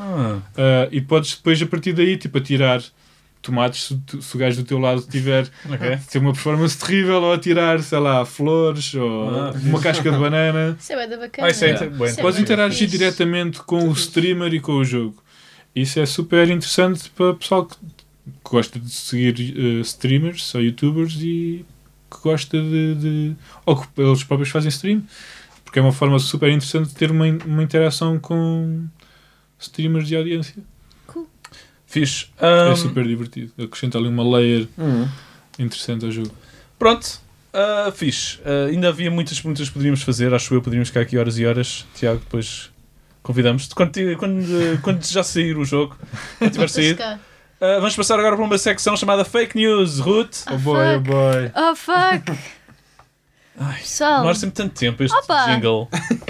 Speaker 4: E podes depois, a partir daí, atirar tomates se o gajo do teu lado tiver uma performance terrível, ou atirar, sei lá, flores ou uma casca de banana.
Speaker 2: Isso é bem bacana.
Speaker 4: Podes interagir diretamente com o streamer e com o jogo. Isso é super interessante para o pessoal que gosta de seguir streamers ou youtubers e que gosta ou que eles próprios fazem stream, porque é uma forma super interessante de ter uma interação com streamers de audiência.
Speaker 1: Fixe.
Speaker 4: É super divertido. Acrescenta ali uma layer interessante ao jogo.
Speaker 1: Pronto. Fixe. Ainda havia muitas perguntas que poderíamos fazer. Acho eu, poderíamos ficar aqui horas e horas. Tiago, depois convidamos-te. Quando já sair o jogo, quando tiver saído. Vamos passar agora para uma secção chamada Fake News. Ruth.
Speaker 4: Oh boy, oh boy.
Speaker 2: Oh fuck.
Speaker 1: Demora sempre tanto tempo este jingle.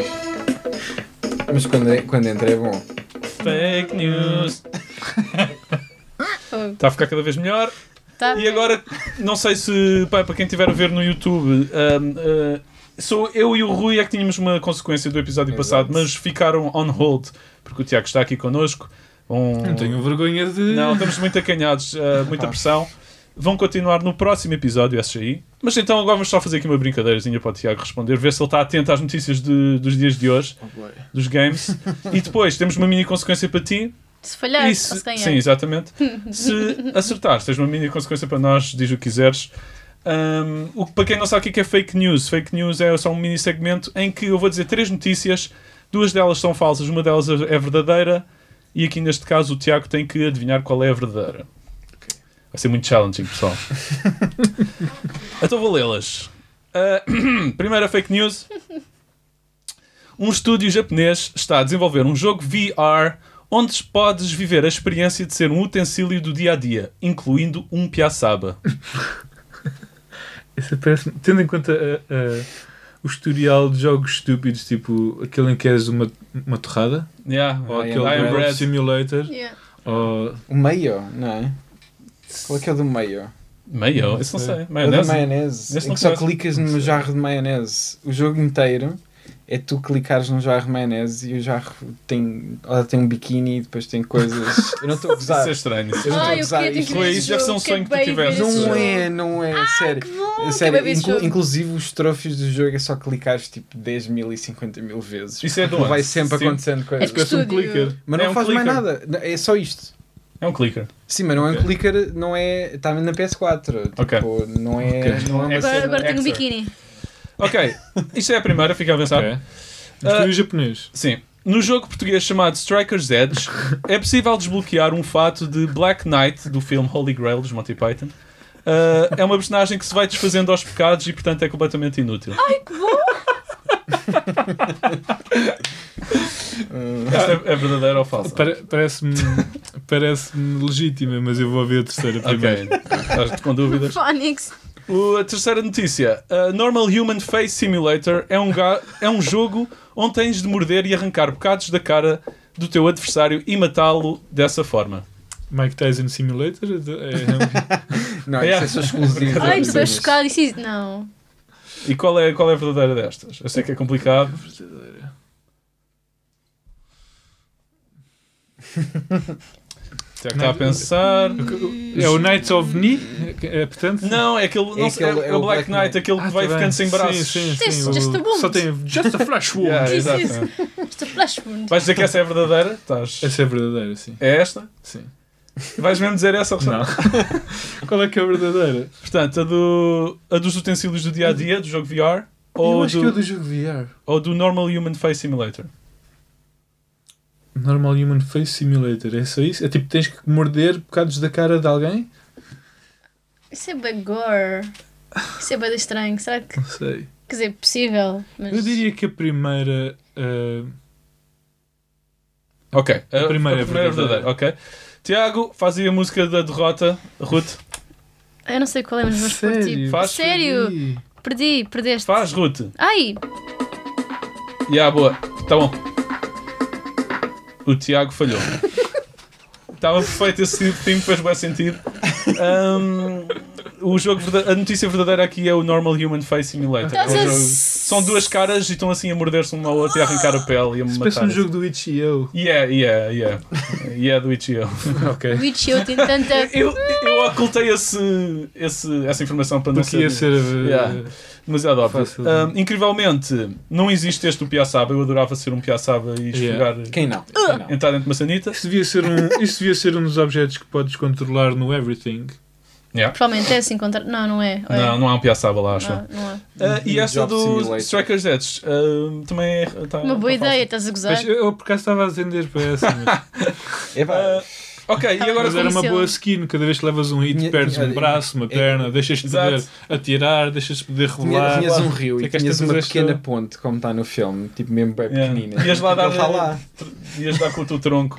Speaker 3: Mas quando entra é bom.
Speaker 1: Fake News. Está a ficar cada vez melhor. E agora, não sei se para quem estiver a ver no YouTube, sou eu e o Rui é que tínhamos uma consequência do episódio passado, mas ficaram on hold porque o Tiago está aqui connosco.
Speaker 4: Não tenho vergonha de...
Speaker 1: Não, estamos muito acanhados, muita pressão. Vão continuar no próximo episódio, esses aí. Mas então agora vamos só fazer aqui uma brincadeirazinha para o Tiago responder, ver se ele está atento às notícias dos dias de hoje, dos games. E depois temos uma mini consequência para ti.
Speaker 2: Se falhar, se ganhar.
Speaker 1: Sim, exatamente. Se acertares, tens uma mini consequência para nós, diz o que quiseres. Para quem não sabe o que é fake news, fake news é só um mini segmento em que eu vou dizer 3 notícias, 2 delas são falsas, uma delas é verdadeira, e aqui neste caso o Tiago tem que adivinhar qual é a verdadeira. Vai ser muito challenging, pessoal. Então vou lê-las. Primeira fake news. Um estúdio japonês está a desenvolver um jogo VR onde podes viver a experiência de ser um utensílio do dia-a-dia, incluindo um piaçaba.
Speaker 4: Isso parece, tendo em conta o historial de jogos estúpidos, tipo aquele em que és uma torrada, ou aquele Bread Simulator, ou...
Speaker 3: o Mayo, não é? Qual é que é o do Mayo?
Speaker 1: Mayo? Isso não sei.
Speaker 3: Maionese? O da maionese. Em que só clicas no jarro de maionese. O jogo inteiro é tu clicares num jarro de maionese e o jarro tem um biquíni e depois tem coisas... Eu não estou a gozar.
Speaker 1: Isso é estranho.
Speaker 3: Eu não estou a gozar.
Speaker 1: Isso deve ser um sonho que tu tivesse.
Speaker 3: Não é. Sério. Inclusive os troféus do jogo é só clicares tipo 10.000 e 50.000 vezes.
Speaker 1: Isso é
Speaker 3: vai sempre acontecendo coisas.
Speaker 4: É um clicker.
Speaker 3: Mas não faz mais nada. É só isto.
Speaker 1: É um clicker.
Speaker 3: Sim, mas não é um clicker, não é... Está na PS4. Tipo, não é...
Speaker 2: Agora tenho um biquíni.
Speaker 1: Ok, isto é a primeira, fica a avançar.
Speaker 4: Estúdio japonês.
Speaker 1: Sim. No jogo português chamado Striker's Edge, é possível desbloquear um fato de Black Knight, do filme Holy Grail, dos Monty Python. É uma personagem que se vai desfazendo aos pecados e, portanto, é completamente inútil.
Speaker 2: Ai, que bom!
Speaker 1: Esta é verdadeira ou falsa?
Speaker 4: Parece-me legítima, mas eu vou ouvir a terceira primeiro.
Speaker 1: Ok, estás com dúvidas?
Speaker 2: Phonics.
Speaker 1: A terceira notícia. Normal Human Face Simulator é um jogo onde tens de morder e arrancar bocados da cara do teu adversário e matá-lo dessa forma.
Speaker 4: Mike Tyson Simulator?
Speaker 3: Não, isso é só exclusivo.
Speaker 2: Ai, tu és chocado. Não.
Speaker 1: E qual é a verdadeira destas? Eu sei que é complicado. Está a pensar.
Speaker 4: É o Knights of Knee? Portanto?
Speaker 1: Não, é aquele. É o Black Knight, aquele que vai ficando sem braços.
Speaker 4: Sim.
Speaker 2: Só
Speaker 4: tem Just a Flash Wound.
Speaker 2: Just a Flash Wound.
Speaker 1: Vais dizer que essa é a verdadeira?
Speaker 4: Essa é a verdadeira, sim.
Speaker 1: É esta?
Speaker 4: Sim.
Speaker 1: Vais mesmo dizer essa?
Speaker 4: Não. Qual é que é a verdadeira?
Speaker 1: Portanto, a dos utensílios do dia a dia, do jogo VR.
Speaker 4: Eu acho que é do jogo VR.
Speaker 1: Ou do Normal Human Face Simulator.
Speaker 4: Normal Human Face Simulator, é só isso? É tipo, tens que morder bocados da cara de alguém?
Speaker 2: Isso é bem gore. Isso é bem estranho. Será que...
Speaker 4: Não sei.
Speaker 2: Quer dizer, possível. Mas...
Speaker 4: Eu diria que a primeira...
Speaker 1: Ok.
Speaker 4: A primeira é verdadeira.
Speaker 1: Ok. Tiago, faz aí a música da derrota. Ruth.
Speaker 2: Eu não sei qual é, mas vamos por ti.
Speaker 1: Faz?
Speaker 2: Sério? Perdeste.
Speaker 1: Faz, Ruth.
Speaker 2: Ai!
Speaker 1: Boa. Tá bom. O Tiago falhou. Estava perfeito esse filme, fez bem sentido. A notícia verdadeira aqui é o Normal Human Face Simulator. São duas caras e estão assim a morder-se uma ao outro e a arrancar a pele e a me matar.
Speaker 4: Parece um jogo do Itch.io.
Speaker 1: Yeah, do Itch.io.
Speaker 2: Okay. O Itch.io tem tanta...
Speaker 1: Eu ocultei essa informação para não ser demasiado óbvio. Incrivelmente, não existe este do piaçaba. Eu adorava ser um piaçaba e esfregar...
Speaker 3: Quem não?
Speaker 1: Entrar dentro de uma sanita.
Speaker 4: Isso devia ser um dos objetos que podes controlar no Everything.
Speaker 1: Yeah.
Speaker 2: Provavelmente é assim contra... Não é.
Speaker 1: Não há um piaçaba lá, acho.
Speaker 2: Não
Speaker 1: e essa do Striker's Edge também é...
Speaker 2: Uma boa ideia, estás a gozar?
Speaker 4: Mas eu por acaso estava a atender para essa.
Speaker 1: Ok, e agora...
Speaker 4: Mas era uma boa skin, cada vez que levas um hit, perdes um braço, uma perna, deixas-te poder atirar, deixas-te poder revelar.
Speaker 3: Tinhas um rio e tinhas uma pequena ponte, como está no filme, tipo mesmo bem pequenina.
Speaker 1: Ias dar com o teu tronco.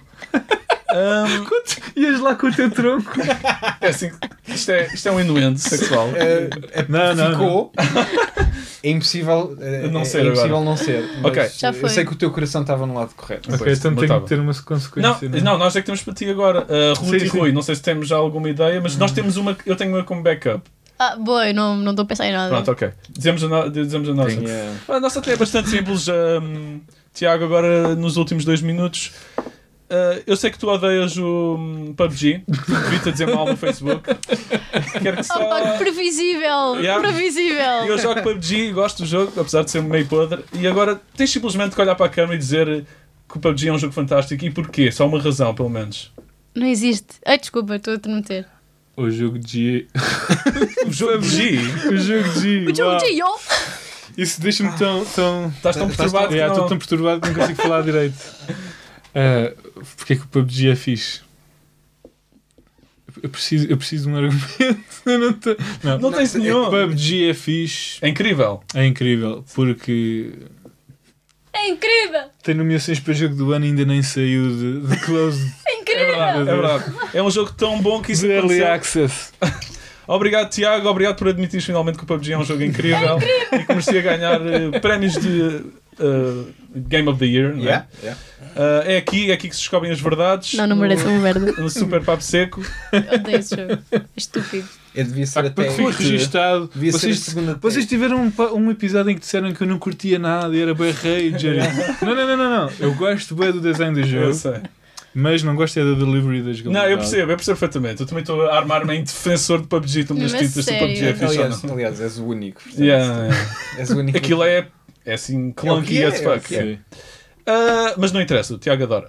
Speaker 4: Ias lá com o teu tronco.
Speaker 1: É assim, isto é um inuendo sexual.
Speaker 3: Ficou. É impossível não ser.
Speaker 1: Okay.
Speaker 3: Eu sei que o teu coração estava no lado correto.
Speaker 4: Ok, então tem que ter uma consequência.
Speaker 1: Não, nós é que temos para ti agora. Ruth e Rui, não sei se temos já alguma ideia, mas nós temos uma. Eu tenho uma como backup.
Speaker 2: Boa, eu não estou a pensar em nada.
Speaker 1: Pronto, ok. Dizemos a nossa. A nossa até é bastante simples. Tiago, agora nos últimos 2 minutos. Eu sei que tu odeias o PUBG. Vi-te a dizer mal no Facebook. Quero que só...
Speaker 2: Previsível. Previsível.
Speaker 1: Eu jogo PUBG e gosto do jogo, apesar de ser meio podre. E agora tens simplesmente que olhar para a câmera e dizer que o PUBG é um jogo fantástico. E porquê? Só uma razão, pelo menos.
Speaker 2: Não existe. Ai, desculpa, estou a te meter.
Speaker 4: O jogo de G.
Speaker 1: O jogo de G?
Speaker 4: O jogo de G.
Speaker 2: O jogo de G,
Speaker 1: Isso deixa-me tão... Estás tão perturbado que
Speaker 4: estou tão perturbado que não consigo falar direito. Porque é que o PUBG é fixe? Eu preciso de um argumento.
Speaker 1: Não tens nenhum.
Speaker 4: PUBG é fixe.
Speaker 1: É incrível.
Speaker 4: É incrível, porque...
Speaker 2: É incrível!
Speaker 4: Tem nomeações para jogo do ano e ainda nem saiu de Closed.
Speaker 2: É incrível!
Speaker 1: É verdade. É um jogo tão bom que isso
Speaker 4: Early Access.
Speaker 1: Obrigado, Tiago. Obrigado por admitires finalmente que o PUBG é um jogo incrível. E que merecia ganhar prémios de Game of the Year.
Speaker 3: Yeah.
Speaker 1: É aqui que se descobrem as verdades.
Speaker 2: Não merece uma merda.
Speaker 1: No Super Papo Seco.
Speaker 2: Odeio esse jogo. É estúpido.
Speaker 3: Eu devia ser até
Speaker 4: registado. Vocês tiveram um episódio em que disseram que eu não curtia nada e era bem rager. Não. Eu gosto bem do design do jogo.
Speaker 1: Eu sei.
Speaker 4: Mas não gosto é da delivery das galinhas.
Speaker 1: Não, eu percebo perfeitamente. Eu também estou a armar-me em defensor de PUBG. Tu me deste títulos de PUBG é fixe.
Speaker 3: Aliás, és o único.
Speaker 1: És o único. Aquilo é assim, clunky as fuck. Mas não interessa, o Tiago adora.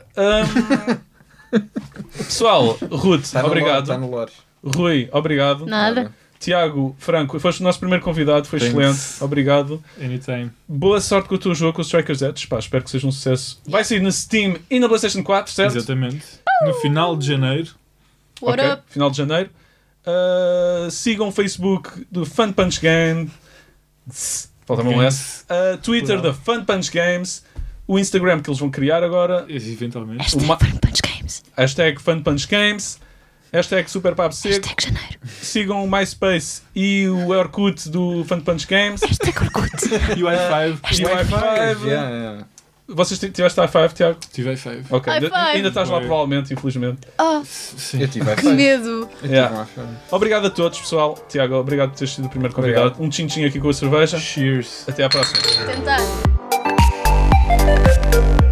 Speaker 1: Pessoal, Ruth, obrigado.
Speaker 3: Está no lore.
Speaker 1: Rui, obrigado.
Speaker 2: Nada.
Speaker 1: Tiago, Franco, foste o nosso primeiro convidado, foi excelente. Obrigado.
Speaker 4: Anytime.
Speaker 1: Boa sorte com o teu jogo, com o Strikers Edge. Pá, espero que seja um sucesso. Vai sair na Steam e na PlayStation 4, certo?
Speaker 4: Exatamente. No final de janeiro.
Speaker 2: What up?
Speaker 1: Final de janeiro. Sigam o Facebook do Fun Punch Game. Falta-me um S. Twitter da Fun Punch Games. O Instagram que eles vão criar agora.
Speaker 4: Eventualmente.
Speaker 2: Hashtag Fun Punch Games.
Speaker 1: Hashtag Super Papo Seco.
Speaker 2: Hashtag Janeiro.
Speaker 1: Sigam o MySpace e o Orkut do Fun Punch Games.
Speaker 2: Hashtag Orkut.
Speaker 4: E o i5.
Speaker 3: Yeah.
Speaker 1: Vocês tiveste i5, Tiago?
Speaker 4: Tive i5.
Speaker 1: Ok, ainda estás lá provavelmente, infelizmente.
Speaker 3: Sim. Eu tive i5.
Speaker 2: Que medo.
Speaker 1: Obrigado a todos, pessoal. Tiago, obrigado por teres sido o primeiro convidado. Um tchim-tchim aqui com a cerveja.
Speaker 4: Cheers.
Speaker 1: Até à próxima.
Speaker 2: Tentar.